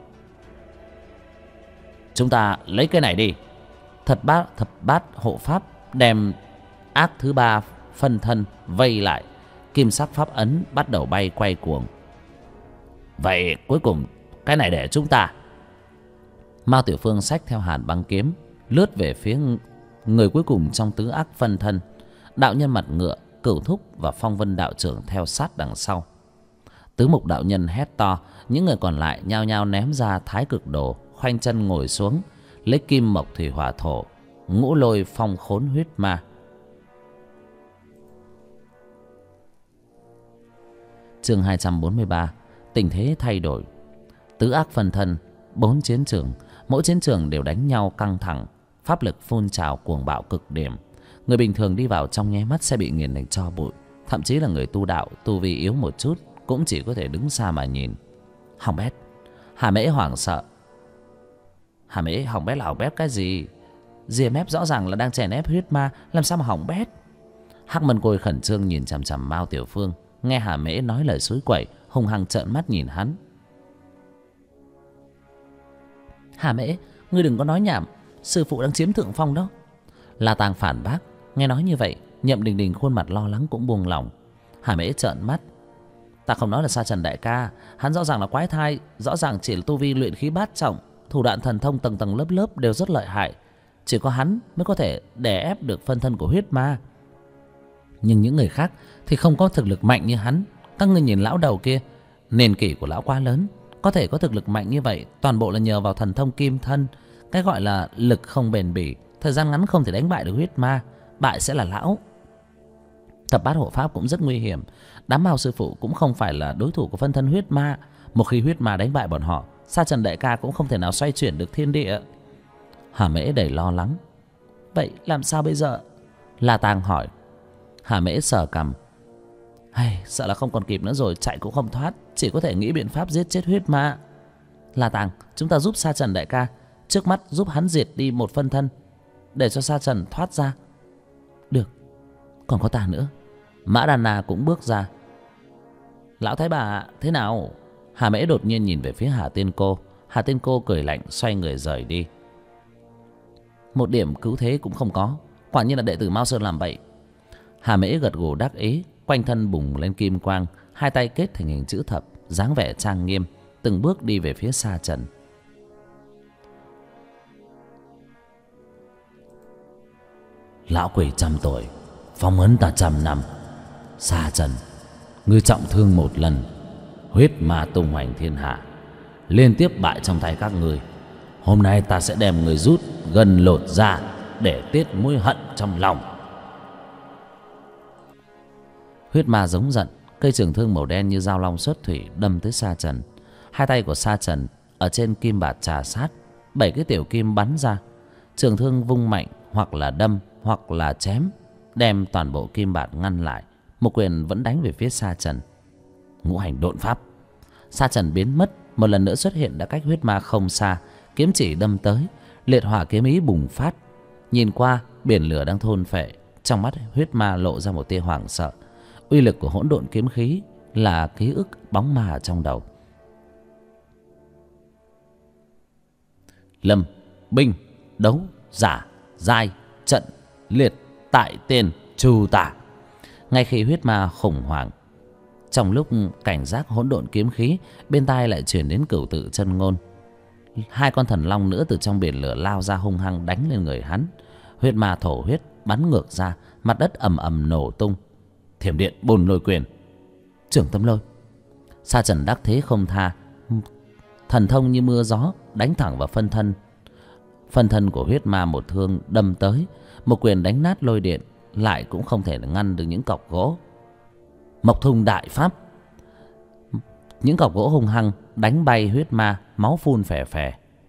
Chúng ta lấy cái này đi. Thập bát hộ pháp đem ác thứ ba phân thân vây lại. Kim sắc pháp ấn bắt đầu bay quay cuồng. Vậy cuối cùng cái này để chúng ta. Mao Tiểu Phương xách theo hàn băng kiếm, lướt về phía người cuối cùng trong tứ ác phân thân. Đạo nhân mặt ngựa, Cửu Thúc và Phong Vân đạo trưởng theo sát đằng sau. Tứ mục đạo nhân hét to, những người còn lại nhao nhao ném ra thái cực đồ, khoanh chân ngồi xuống, lấy kim mộc thủy hỏa thổ, ngũ lôi phong khốn huyết ma. Chương 243, tình thế thay đổi. Tứ ác phân thân, 4 chiến trường, mỗi chiến trường đều đánh nhau căng thẳng, pháp lực phun trào cuồng bạo cực điểm. Người bình thường đi vào trong nháy mắt sẽ bị nghiền thành tro bụi, thậm chí là người tu đạo, tu vi yếu một chút cũng chỉ có thể đứng xa mà nhìn. Hỏng bét. Hà Mễ hoảng sợ. Hà Mễ, hỏng bét là hỏng bét cái gì? GMF rõ ràng là đang chèn ép huyết ma, làm sao mà hỏng bét? Hắc Mân Côi khẩn trương nhìn chằm chằm Mao Tiểu Phương, nghe Hà Mễ nói lời suối quẩy, hung hăng trợn mắt nhìn hắn. Hà Mễ, ngươi đừng có nói nhảm, sư phụ đang chiếm thượng phong đó. La Tàng phản bác. Nghe nói như vậy, Nhậm Đình Đình khuôn mặt lo lắng cũng buông lỏng. Hà Mễ trợn mắt. Ta không nói là Sa Trần đại ca, hắn rõ ràng là quái thai, rõ ràng chỉ là tu vi luyện khí bát trọng, thủ đoạn thần thông tầng tầng lớp lớp đều rất lợi hại, chỉ có hắn mới có thể đè ép được phân thân của huyết ma. Nhưng những người khác thì không có thực lực mạnh như hắn. Các ngươi nhìn lão đầu kia, niên kỷ của lão quá lớn, có thể có thực lực mạnh như vậy toàn bộ là nhờ vào thần thông kim thân. Cái gọi là lực không bền bỉ, thời gian ngắn không thể đánh bại được huyết ma, bại sẽ là lão. Thập bát hộ pháp cũng rất nguy hiểm, đám Mao sư phụ cũng không phải là đối thủ của phân thân huyết ma. Một khi huyết ma đánh bại bọn họ, Sa Trần đại ca cũng không thể nào xoay chuyển được thiên địa. Hà Mễ đầy lo lắng. Vậy làm sao bây giờ? La Tàng hỏi. Hà Mễ sờ cằm. Hay, sợ là không còn kịp nữa rồi, chạy cũng không thoát, chỉ có thể nghĩ biện pháp giết chết huyết ma. La Tàng, chúng ta giúp Sa Trần đại ca, trước mắt giúp hắn diệt đi một phân thân, để cho Sa Trần thoát ra. Được, còn có ta nữa. Mã Đàn Na cũng bước ra. Lão thái bà, thế nào? Hà Mễ đột nhiên nhìn về phía Hà Tiên Cô. Hà Tiên Cô cười lạnh, xoay người rời đi. Một điểm cứu thế cũng không có, quả nhiên là đệ tử Mao Sơn làm vậy. Hà Mễ gật gù đắc ý, quanh thân bùng lên kim quang, hai tay kết thành hình chữ thập, dáng vẻ trang nghiêm, từng bước đi về phía Sa Trần. Lão quỷ 100 tuổi, phong ấn ta 100 năm. Sa Trần, ngươi trọng thương một lần, huyết ma tung hoành thiên hạ, liên tiếp bại trong tay các ngươi. Hôm nay ta sẽ đem người rút gần lột ra để tiết mối hận trong lòng. Huyết ma giống giận, cây trường thương màu đen như dao long xuất thủy đâm tới Sa Trần. Hai tay của Sa Trần ở trên kim bạt trà sát, 7 cái tiểu kim bắn ra. Trường thương vung mạnh, hoặc là đâm hoặc là chém, đem toàn bộ kim bạt ngăn lại. Một quyền vẫn đánh về phía Sa Trần. Ngũ hành độn pháp. Sa Trần biến mất, một lần nữa xuất hiện đã cách huyết ma không xa, kiếm chỉ đâm tới, liệt hỏa kiếm ý bùng phát. Nhìn qua biển lửa đang thôn phệ, trong mắt huyết ma lộ ra một tia hoảng sợ. Uy lực của hỗn độn kiếm khí là ký ức bóng ma ở trong đầu. Lâm, binh, đấu, giả, giai, trận, liệt, tại tên, trừ tả. Ngay khi huyết ma khủng hoảng, trong lúc cảnh giác hỗn độn kiếm khí, bên tai lại truyền đến cửu tự chân ngôn. Hai con thần long nữa từ trong biển lửa lao ra hung hăng đánh lên người hắn. Huyết ma thổ huyết bắn ngược ra, mặt đất ầm ầm nổ tung. Thiểm điện bồn lôi quyền, trưởng tâm lôi. Sa Trần đắc thế không tha, thần thông như mưa gió đánh thẳng vào phân thân. Phân thân của huyết ma một thương đâm tới, một quyền đánh nát lôi điện, lại cũng không thể ngăn được những cọc gỗ. Mộc thung đại pháp. Những cọc gỗ hung hăng đánh bay huyết ma, máu phun phè phè.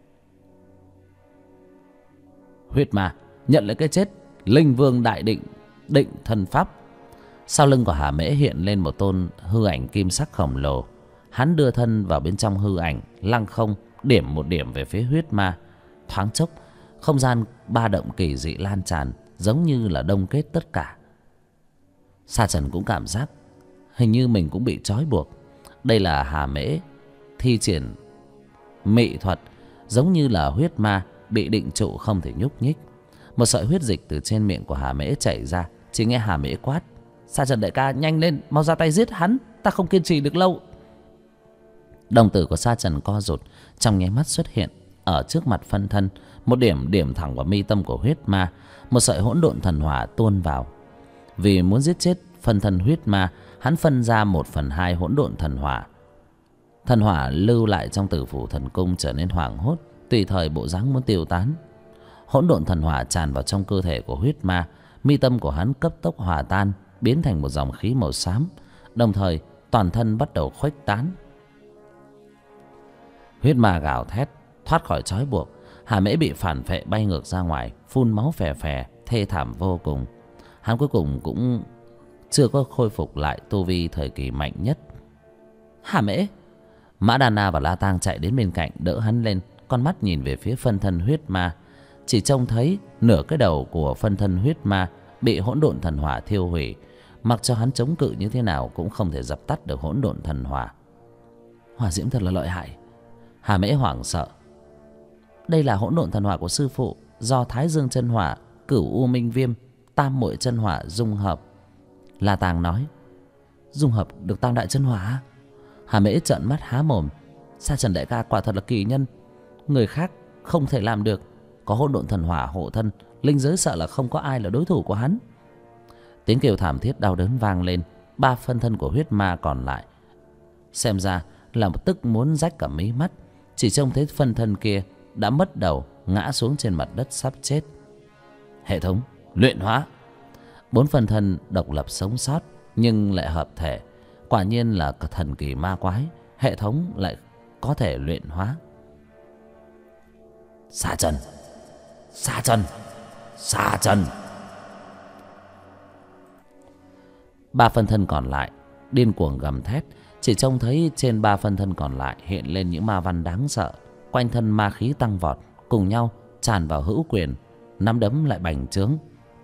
Huyết ma nhận lấy cái chết. Linh vương đại định, định thân pháp. Sau lưng của Hà Mễ hiện lên một tôn hư ảnh kim sắc khổng lồ. Hắn đưa thân vào bên trong hư ảnh, lăng không điểm một điểm về phía huyết ma. Thoáng chốc, không gian ba động kỳ dị lan tràn, giống như là đông kết tất cả. Sa Trần cũng cảm giác hình như mình cũng bị trói buộc. Đây là Hà Mễ thi triển mị thuật, giống như là huyết ma bị định trụ không thể nhúc nhích. Một sợi huyết dịch từ trên miệng của Hà Mễ chảy ra. Chỉ nghe Hà Mễ quát: Sa Trần đại ca, nhanh lên, mau ra tay giết hắn, ta không kiên trì được lâu. Đồng tử của Sa Trần co rụt, trong nháy mắt xuất hiện ở trước mặt phân thân, một điểm thẳng vào mi tâm của huyết ma. Một sợi hỗn độn thần hỏa tuôn vào. Vì muốn giết chết phân thân huyết ma, hắn phân ra 1/2 hỗn độn thần hỏa. Thần hỏa lưu lại trong Tử Phủ Thần Cung, trở nên hoảng hốt, tùy thời bộ dáng muốn tiêu tán. Hỗn độn thần hỏa tràn vào trong cơ thể của huyết ma, mi tâm của hắn cấp tốc hòa tan, biến thành một dòng khí màu xám, đồng thời toàn thân bắt đầu khuếch tán. Huyết ma gào thét thoát khỏi trói buộc. Hà Mễ bị phản phệ bay ngược ra ngoài, phun máu phè phè, thê thảm vô cùng. Hắn cuối cùng cũng chưa có khôi phục lại tu vi thời kỳ mạnh nhất. Hà Mễ. Mã Đa Na và La Tang chạy đến bên cạnh đỡ hắn lên, con mắt nhìn về phía phân thân huyết ma. Chỉ trông thấy nửa cái đầu của phân thân huyết ma bị hỗn độn thần hỏa thiêu hủy. Mặc cho hắn chống cự như thế nào cũng không thể dập tắt được hỗn độn thần hỏa. Hỏa diễm thật là lợi hại. Hà Mễ hoảng sợ. Đây là hỗn độn thần hỏa của sư phụ, do Thái Dương chân hỏa, Cửu U Minh Viêm, Tam Muội chân hỏa dung hợp. La Tàng nói: Dung hợp được tam đại chân hỏa? Hà Mễ trợn mắt há mồm. Sa Trần đại ca quả thật là kỳ nhân, người khác không thể làm được. Có hỗn độn thần hỏa hộ thân, linh giới sợ là không có ai là đối thủ của hắn. Tiếng kêu thảm thiết đau đớn vang lên. 3 phân thân của huyết ma còn lại xem ra là một tức muốn rách cả mí mắt. Chỉ trông thấy phân thân kia đã mất đầu, ngã xuống trên mặt đất sắp chết. Hệ thống luyện hóa. 4 phân thân độc lập sống sót nhưng lại hợp thể, quả nhiên là thần kỳ ma quái. Hệ thống lại có thể luyện hóa. Sa Trần, Sa Trần, Sa Trần. 3 phân thân còn lại điên cuồng gầm thét. Chỉ trông thấy trên 3 phân thân còn lại hiện lên những ma văn đáng sợ, quanh thân ma khí tăng vọt, cùng nhau tràn vào hữu quyền, nắm đấm lại bành trướng.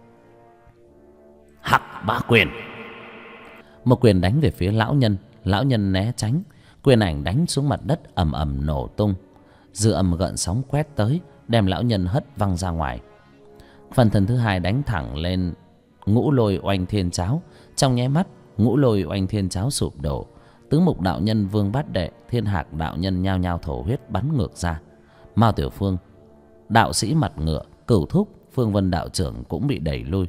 Hắc Bá Quyền. Một quyền đánh về phía lão nhân. Lão nhân né tránh, quyền ảnh đánh xuống mặt đất ầm ầm nổ tung. Dư âm gợn sóng quét tới, đem lão nhân hất văng ra ngoài. Phần thân thứ hai đánh thẳng lên Ngũ Lôi Oanh Thiên Cháo. Trong nháy mắt, Ngũ Lôi Oanh Thiên Cháo sụp đổ. Tứ Mục đạo nhân, Vương Bát Đệ, Thiên Hạc đạo nhân nhao nhao thổ huyết bắn ngược ra. Mao Tiểu Phương, đạo sĩ mặt ngựa, Cửu Thúc, Phương Vân đạo trưởng cũng bị đẩy lui.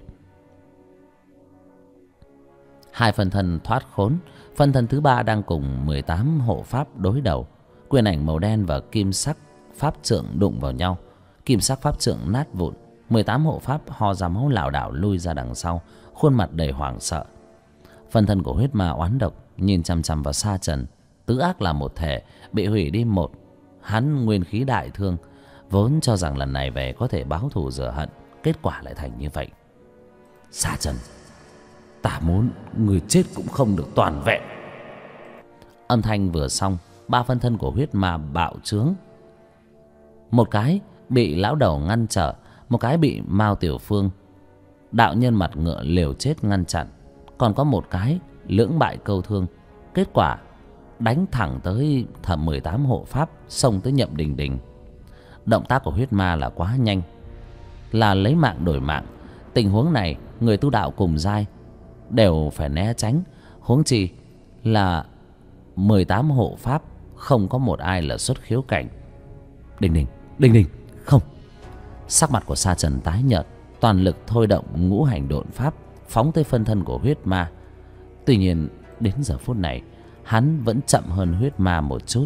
2 phân thân thoát khốn. Phân thân thứ 3 đang cùng 18 hộ pháp đối đầu. Quyền ảnh màu đen và kim sắc pháp trượng đụng vào nhau. Kim sắc pháp trượng nát vụn. 18 hộ pháp ho ra máu lảo đảo lui ra đằng sau, khuôn mặt đầy hoảng sợ. Phân thân của huyết ma oán độc nhìn chằm chằm vào Sa Trần. Tứ ác là một thể, bị hủy đi một. Hắn nguyên khí đại thương, vốn cho rằng lần này về có thể báo thù rửa hận, kết quả lại thành như vậy. Sa Trần, ta muốn người chết cũng không được toàn vẹn. Âm thanh vừa xong, 3 phân thân của huyết ma bạo trướng. Một cái bị lão đầu ngăn trở, một cái bị Mao Tiểu Phương, đạo nhân mặt ngựa liều chết ngăn chặn, còn có một cái lưỡng bại câu thương. Kết quả đánh thẳng tới 18 hộ pháp, xông tới Nhậm Đình Đình. Động tác của huyết ma là quá nhanh, là lấy mạng đổi mạng. Tình huống này người tu đạo cùng giai đều phải né tránh, huống chi là 18 hộ pháp, không có một ai là xuất khiếu cảnh. Đình Đình, không. Sắc mặt của Sa Trần tái nhợt, toàn lực thôi động ngũ hành độn pháp, phóng tới phân thân của huyết ma. Tuy nhiên đến giờ phút này, hắn vẫn chậm hơn huyết ma một chút.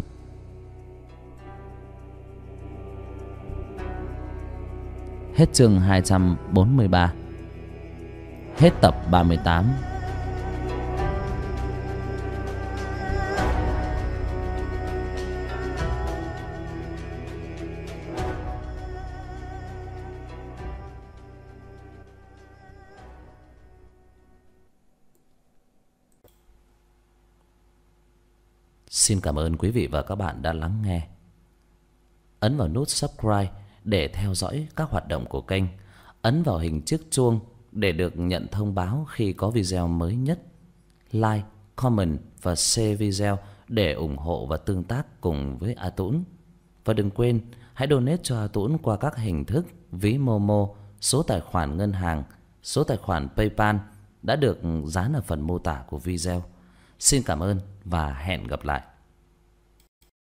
Hết chương 243. Hết tập 38. Xin cảm ơn quý vị và các bạn đã lắng nghe. Ấn vào nút subscribe để theo dõi các hoạt động của kênh. Ấn vào hình chiếc chuông để được nhận thông báo khi có video mới nhất. Like, comment và share video để ủng hộ và tương tác cùng với A Tũng. Và đừng quên hãy donate cho A Tũng qua các hình thức ví Momo, số tài khoản ngân hàng, số tài khoản PayPal đã được dán ở phần mô tả của video. Xin cảm ơn và hẹn gặp lại.